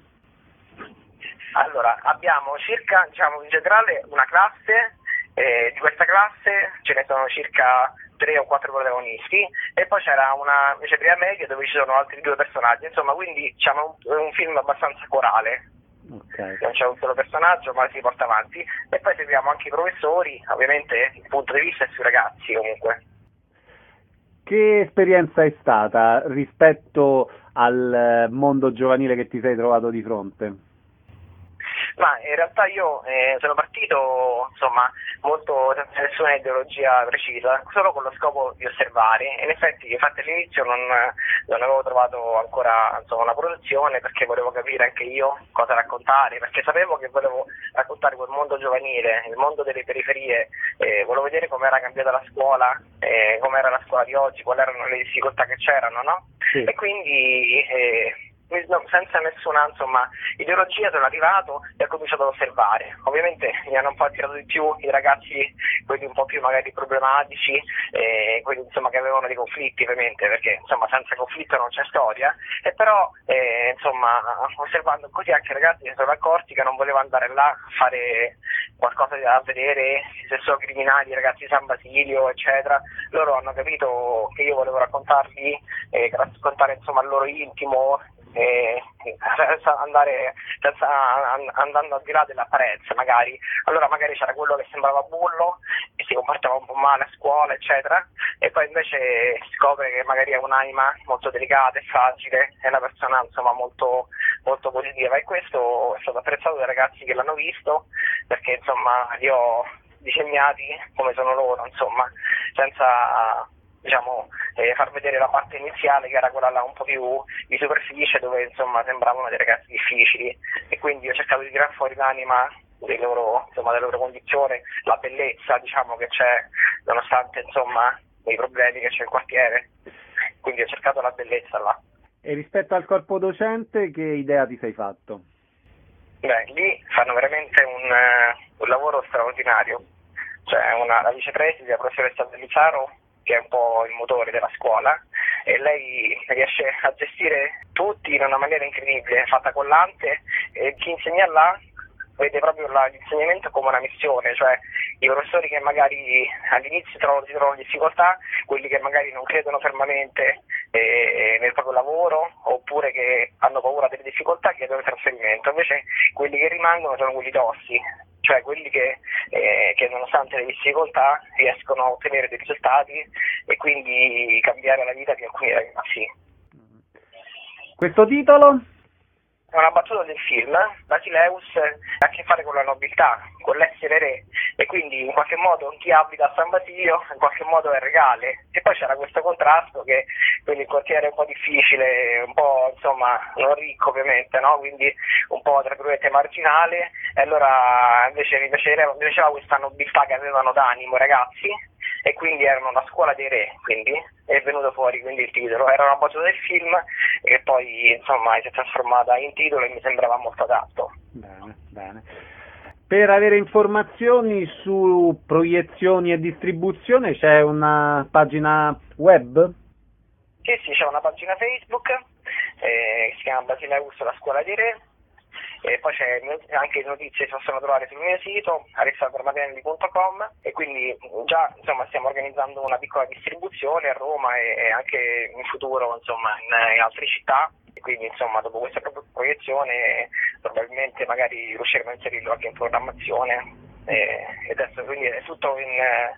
Allora, abbiamo circa, diciamo in generale, una classe, eh, di questa classe ce ne sono circa tre o quattro protagonisti e poi c'era una invece prima media dove ci sono altri due personaggi, insomma quindi diciamo un, un film abbastanza corale. Okay. Non c'è un solo personaggio ma si porta avanti e poi seguiamo anche i professori, ovviamente il punto di vista è sui ragazzi comunque. Che esperienza è stata rispetto al mondo giovanile che ti sei trovato di fronte? Ma in realtà io eh, sono partito insomma molto senza nessuna ideologia precisa, solo con lo scopo di osservare e in effetti infatti all'inizio non, non avevo trovato ancora insomma una produzione perché volevo capire anche io cosa raccontare, perché sapevo che volevo raccontare quel mondo giovanile, il mondo delle periferie, eh, volevo vedere com'era cambiata la scuola, eh, com'era la scuola di oggi, quali erano le difficoltà che c'erano, no? Sì. E quindi eh, No, senza nessuna insomma ideologia sono arrivato e ho cominciato ad osservare. Ovviamente mi hanno un po' attirato di più i ragazzi, quelli un po' più magari problematici, eh, quelli insomma che avevano dei conflitti ovviamente, perché insomma senza conflitto non c'è storia, e però eh, insomma osservando così anche i ragazzi si sono accorti che non volevano andare là a fare qualcosa da vedere se sono criminali, i ragazzi di San Basilio eccetera. Loro hanno capito che io volevo raccontarli, eh, raccontare insomma il loro intimo, Eh, senza andare senza andando al di là dell'apparenza magari. Allora magari c'era quello che sembrava bullo e si comportava un po' male a scuola eccetera e poi invece si scopre che magari è un'anima molto delicata e fragile, è una persona insomma molto molto positiva e questo è stato apprezzato dai ragazzi che l'hanno visto perché insomma li ho disegnati come sono loro insomma senza diciamo eh, far vedere la parte iniziale che era quella là un po' più di superficie dove insomma sembravano dei ragazzi difficili e quindi ho cercato di tirar fuori l'anima dei loro, insomma, della loro condizione, la bellezza diciamo che c'è nonostante insomma i problemi che c'è il quartiere, quindi ho cercato la bellezza là. E rispetto al corpo docente che idea ti sei fatto? Beh, lì fanno veramente un, uh, un lavoro straordinario, cioè una, la vicepreside, la professoressa Bellizaro che è un po' il motore della scuola e lei riesce a gestire tutti in una maniera incredibile, fatta collante e chi insegna là vede proprio la, l'insegnamento come una missione, cioè i professori che magari all'inizio trovano, si trovano difficoltà, quelli che magari non credono fermamente eh, nel proprio lavoro oppure che hanno paura delle difficoltà chiedono il trasferimento, invece quelli che rimangono sono quelli tossi, cioè quelli che, eh, che nonostante le difficoltà riescono a ottenere dei risultati e quindi cambiare la vita di alcuni ragazzi. Questo titolo? È una battuta del film. Basileus ha a che fare con la nobiltà, con l'essere re, e quindi in qualche modo chi abita a San Basilio in qualche modo è regale. E poi c'era questo contrasto che quindi il quartiere è un po' difficile, un po' insomma non ricco ovviamente, no? Quindi un po' tra virgolette marginale, e allora invece mi piaceva, mi piaceva questa nobiltà che avevano d'animo i ragazzi, e quindi erano la scuola dei re, quindi è venuto fuori quindi il titolo, era una battuta del film e poi insomma si è trasformata in titolo e mi sembrava molto adatto. Bene, bene. Per avere informazioni su proiezioni e distribuzione c'è una pagina web? Sì, sì, c'è una pagina Facebook eh, che si chiama Basileus, la scuola dei re. E poi c'è anche le notizie, si possono trovare sul mio sito alessandro marinelli punto com, e quindi già insomma stiamo organizzando una piccola distribuzione a Roma e, e anche in futuro insomma in, in altre città, e quindi insomma dopo questa proiezione probabilmente magari riusciremo a inserirlo anche in programmazione. E adesso quindi è tutto in,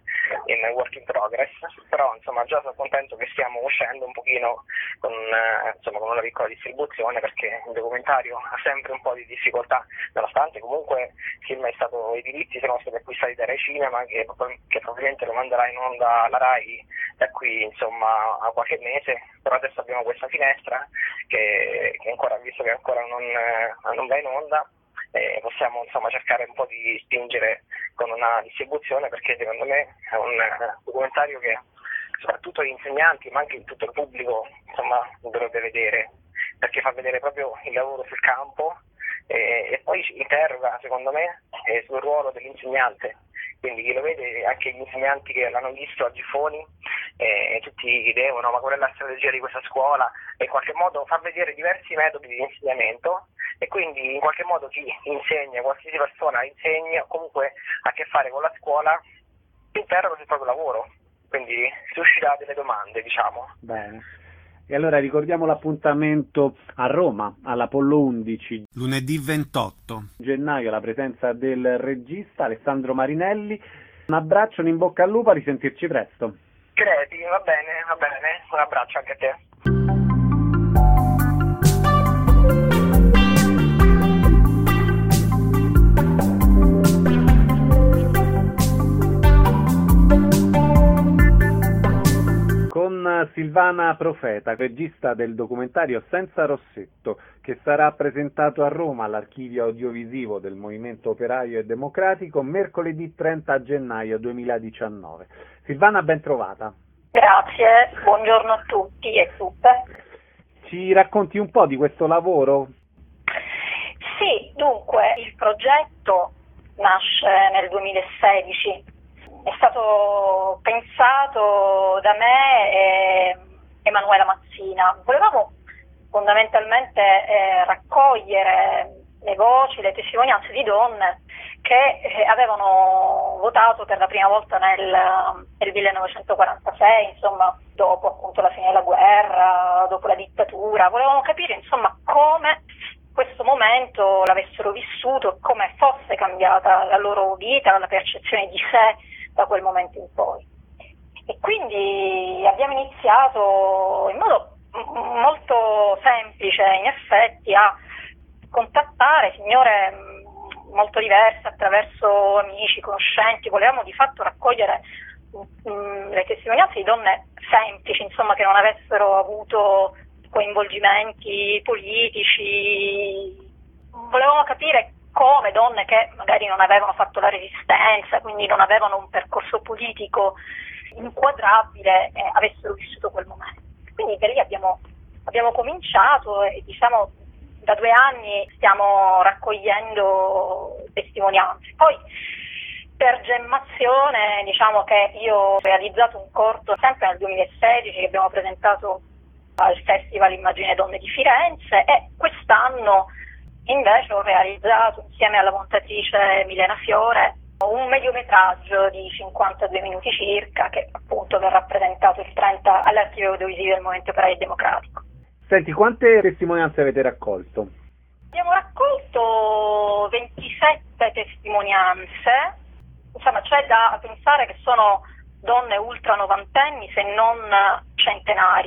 in work in progress, però insomma già sono contento che stiamo uscendo un pochino con, insomma, con una piccola distribuzione, perché il documentario ha sempre un po' di difficoltà, nonostante comunque il film è stato, i diritti sono stati acquistati da Rai Cinema, che, che probabilmente lo manderà in onda alla Rai da qui insomma a qualche mese, però adesso abbiamo questa finestra che, che ancora, visto che ancora non, non va in onda, Eh, possiamo insomma cercare un po' di spingere con una distribuzione, perché secondo me è un documentario che soprattutto gli insegnanti ma anche tutto il pubblico insomma dovrebbe vedere, perché fa vedere proprio il lavoro sul campo e, e poi interroga secondo me eh, sul ruolo dell'insegnante, quindi chi lo vede, anche gli insegnanti che l'hanno visto a Gifoni, eh, tutti devono, ma qual è la strategia di questa scuola, e in qualche modo fa vedere diversi metodi di insegnamento, e quindi in qualche modo chi insegna, qualsiasi persona insegna o comunque ha a che fare con la scuola, interroga sul proprio lavoro, quindi suscita delle domande, diciamo. Bene. E allora ricordiamo l'appuntamento a Roma, all'Apollo undici. Lunedì ventotto gennaio, la presenza del regista Alessandro Marinelli. Un abbraccio, un in bocca al lupo, a risentirci presto. Credi, va bene, va bene, un abbraccio anche a te. Con Silvana Profeta, regista del documentario Senza Rossetto, che sarà presentato a Roma all'Archivio Audiovisivo del Movimento Operaio e Democratico mercoledì trenta gennaio duemiladiciannove. Silvana, ben trovata. Grazie, buongiorno a tutti e tutte. Ci racconti un po' di questo lavoro? Sì, dunque, il progetto nasce nel duemilasedici. È stato pensato da me e Emanuela Mazzina. Volevamo fondamentalmente eh, raccogliere le voci, le testimonianze di donne che eh, avevano votato per la prima volta nel, nel millenovecentoquarantasei, insomma, dopo appunto la fine della guerra, dopo la dittatura. Volevamo capire, insomma, come questo momento l'avessero vissuto, come fosse cambiata la loro vita, la percezione di sé da quel momento in poi. E quindi abbiamo iniziato in modo molto semplice, in effetti, a contattare signore molto diverse attraverso amici, conoscenti. Volevamo di fatto raccogliere mh, le testimonianze di donne semplici, insomma, che non avessero avuto coinvolgimenti politici. Volevamo capire come donne che magari non avevano fatto la resistenza, quindi non avevano un percorso politico inquadrabile, eh, avessero vissuto quel momento. Quindi da lì abbiamo, abbiamo cominciato e diciamo da due anni stiamo raccogliendo testimonianze. Poi per gemmazione diciamo che io ho realizzato un corto sempre nel duemilasedici che abbiamo presentato al Festival Immagine Donne di Firenze, e quest'anno invece ho realizzato insieme alla montatrice Milena Fiore un mediometraggio di cinquantadue minuti circa, che appunto verrà presentato il trenta all'Archivio Audiovisivo del Movimento Operaio e Democratico. Senti, quante testimonianze avete raccolto? Abbiamo raccolto ventisette testimonianze, insomma c'è da pensare che sono donne ultra novantenni, se non centenarie,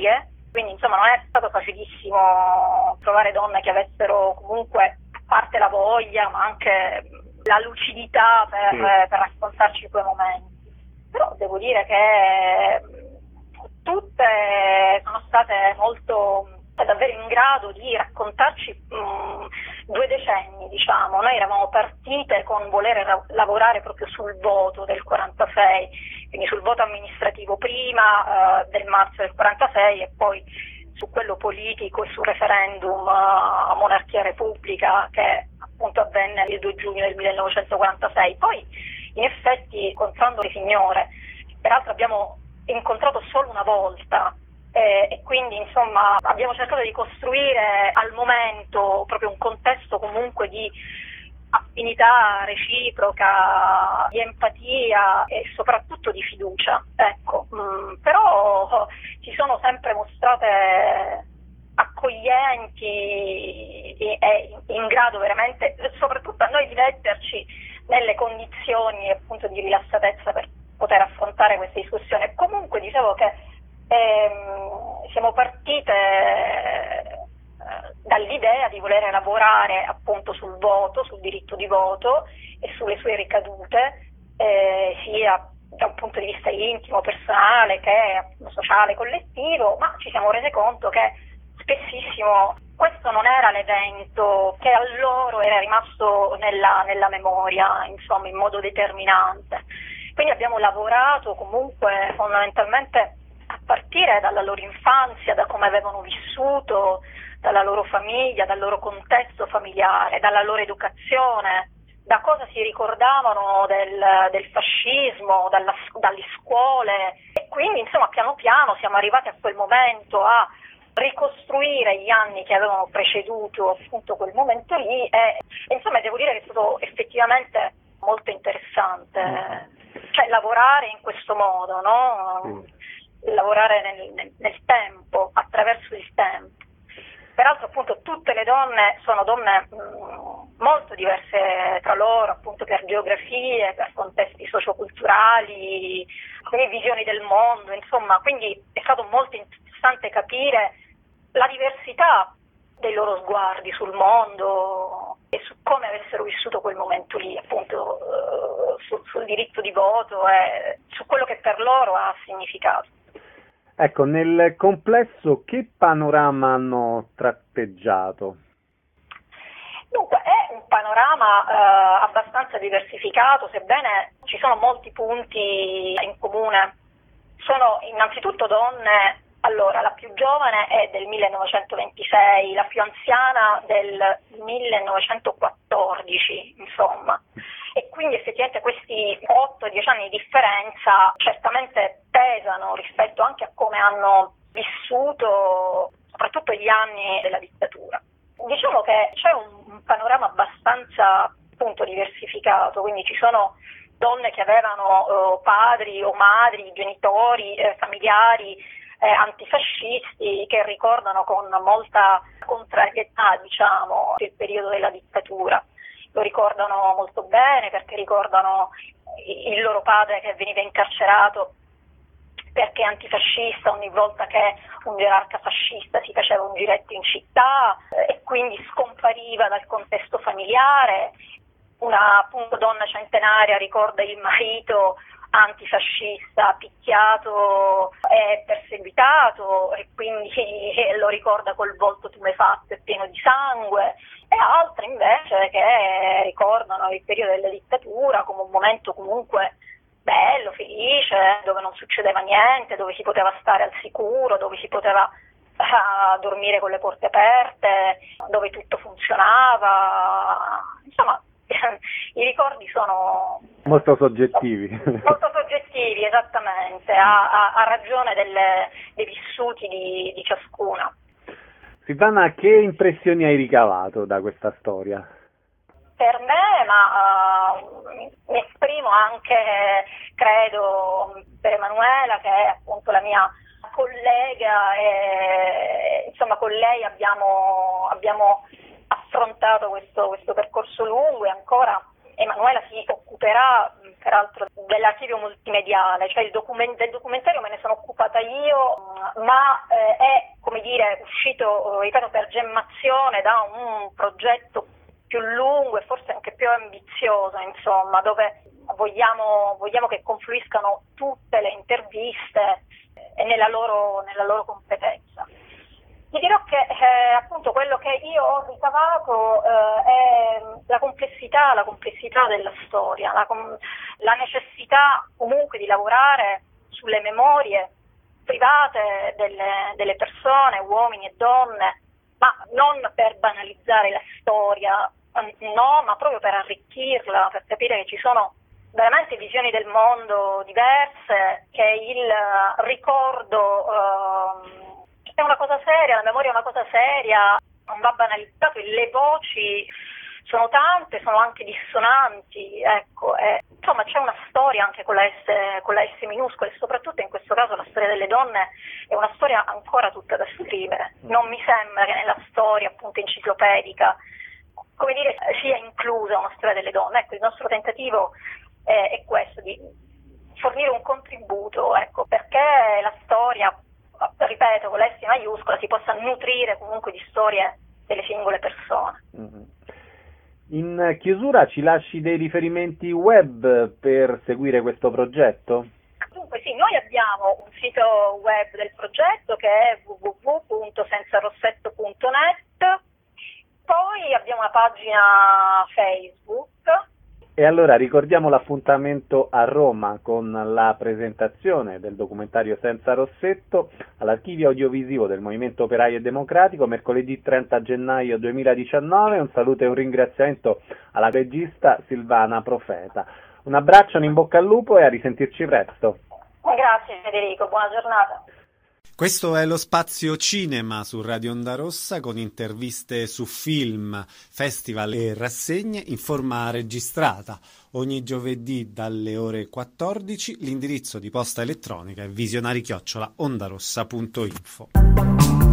Quindi insomma non è stato facilissimo trovare donne che avessero comunque, a parte la voglia, ma anche la lucidità per, sì. per raccontarci quei momenti. Però devo dire che tutte sono state molto, davvero in grado di raccontarci mh, due decenni, diciamo. Noi eravamo partite con voler ra- lavorare proprio sul voto del quarantasei, quindi sul voto amministrativo prima uh, del marzo del quarantasei e poi su quello politico e sul referendum uh, a monarchia repubblica che appunto avvenne il due giugno del millenovecentoquarantasei. Poi in effetti, incontrando le signore, peraltro abbiamo incontrato solo una volta, Eh, e quindi insomma abbiamo cercato di costruire al momento proprio un contesto comunque di affinità reciproca, di empatia e soprattutto di fiducia, ecco. Mm, però ci sono sempre mostrate accoglienti e, e in grado veramente, soprattutto a noi, di metterci nelle condizioni appunto di rilassatezza per poter affrontare queste discussioni. E comunque dicevo che Ehm, siamo partite eh, dall'idea di voler lavorare appunto sul voto, sul diritto di voto e sulle sue ricadute, eh, sia da un punto di vista intimo, personale, che sociale, collettivo, ma ci siamo rese conto che spessissimo questo non era l'evento che a loro era rimasto nella, nella memoria, insomma, in modo determinante. Quindi abbiamo lavorato comunque fondamentalmente a partire dalla loro infanzia, da come avevano vissuto, dalla loro famiglia, dal loro contesto familiare, dalla loro educazione, da cosa si ricordavano del, del fascismo, dalla, dalle scuole. E quindi insomma piano piano siamo arrivati a quel momento a ricostruire gli anni che avevano preceduto appunto quel momento lì e, e insomma devo dire che è stato effettivamente molto interessante, cioè lavorare in questo modo, no? Mm. lavorare nel, nel, nel tempo, attraverso il tempo. Peraltro appunto tutte le donne sono donne mh, molto diverse tra loro, appunto per geografie, per contesti socioculturali, per visioni del mondo, insomma, quindi è stato molto interessante capire la diversità dei loro sguardi sul mondo e su come avessero vissuto quel momento lì, appunto uh, sul, sul diritto di voto e su quello che per loro ha significato. Ecco, nel complesso che panorama hanno tratteggiato? Dunque, è un panorama eh, abbastanza diversificato, sebbene ci sono molti punti in comune. Sono innanzitutto donne, allora, la più giovane è del millenovecentoventisei, la più anziana del millenovecentoquattordici, insomma. E quindi effettivamente questi otto dieci anni di differenza certamente pesano rispetto anche a come hanno vissuto soprattutto gli anni della dittatura. Diciamo che c'è un, un panorama abbastanza appunto diversificato, quindi ci sono donne che avevano eh, padri o madri, genitori, eh, familiari eh, antifascisti che ricordano con molta contrarietà, diciamo, il periodo della dittatura. Lo ricordano molto bene perché ricordano il loro padre che veniva incarcerato perché antifascista ogni volta che un gerarca fascista si faceva un giretto in città e quindi scompariva dal contesto familiare. Una appunto donna centenaria ricorda il marito antifascista picchiato e perseguitato e quindi lo ricorda col volto tumefatto e pieno di sangue, e altre invece che ricordano il periodo della dittatura come un momento comunque bello, felice, dove non succedeva niente, dove si poteva stare al sicuro, dove si poteva uh, dormire con le porte aperte, dove tutto funzionava. Insomma, i ricordi sono molto soggettivi. Molto soggettivi, esattamente, ha, ha, ha ragione delle, dei vissuti di, di ciascuna. Silvana, che impressioni hai ricavato da questa storia? Per me, ma uh, mi esprimo anche, credo, per Emanuela, che è appunto la mia collega, e insomma con lei abbiamo, abbiamo affrontato questo, questo percorso lungo e ancora Emanuela si occuperà peraltro dell'archivio multimediale, cioè il document- del documentario me ne sono occupata io, ma eh, è, come dire, uscito, ripeto, per gemmazione da un progetto più lungo e forse anche più ambizioso, insomma, dove vogliamo, vogliamo che confluiscano tutte le interviste e nella loro, nella loro competenza. Ti dirò che eh, appunto quello che io ho ricavato eh, è la complessità, la complessità della storia, la, la necessità comunque di lavorare sulle memorie private delle, delle persone, uomini e donne, ma non per banalizzare la storia, no, ma proprio per arricchirla, per capire che ci sono veramente visioni del mondo diverse, che il ricordo eh, è una cosa seria, la memoria è una cosa seria, non va banalizzato, le voci sono tante, sono anche dissonanti, ecco, e, insomma c'è una storia anche con la S, con la S minuscola e soprattutto in questo caso la storia delle donne è una storia ancora tutta da scrivere. Non mi sembra che nella storia appunto enciclopedica, come dire, sia inclusa una storia delle donne. Ecco, il nostro tentativo è, è questo, di fornire un contributo, ecco, perché la storia, ripeto, con la S maiuscola, si possa nutrire comunque di storie delle singole persone. Mm-hmm. In chiusura ci lasci dei riferimenti web per seguire questo progetto? Dunque sì, noi abbiamo un sito web del progetto che è w w w punto senza rossetto punto net, poi abbiamo una pagina Facebook. E allora ricordiamo l'appuntamento a Roma con la presentazione del documentario Senza Rossetto all'Archivio Audiovisivo del Movimento Operaio e Democratico mercoledì trenta gennaio duemiladiciannove. Un saluto e un ringraziamento alla regista Silvana Profeta. Un abbraccio, un in bocca al lupo e a risentirci presto. Grazie Federico, buona giornata. Questo è lo Spazio Cinema su Radio Onda Rossa con interviste su film, festival e rassegne in forma registrata. Ogni giovedì dalle ore quattordici l'indirizzo di posta elettronica è visionari chiocciola ondarossa punto info.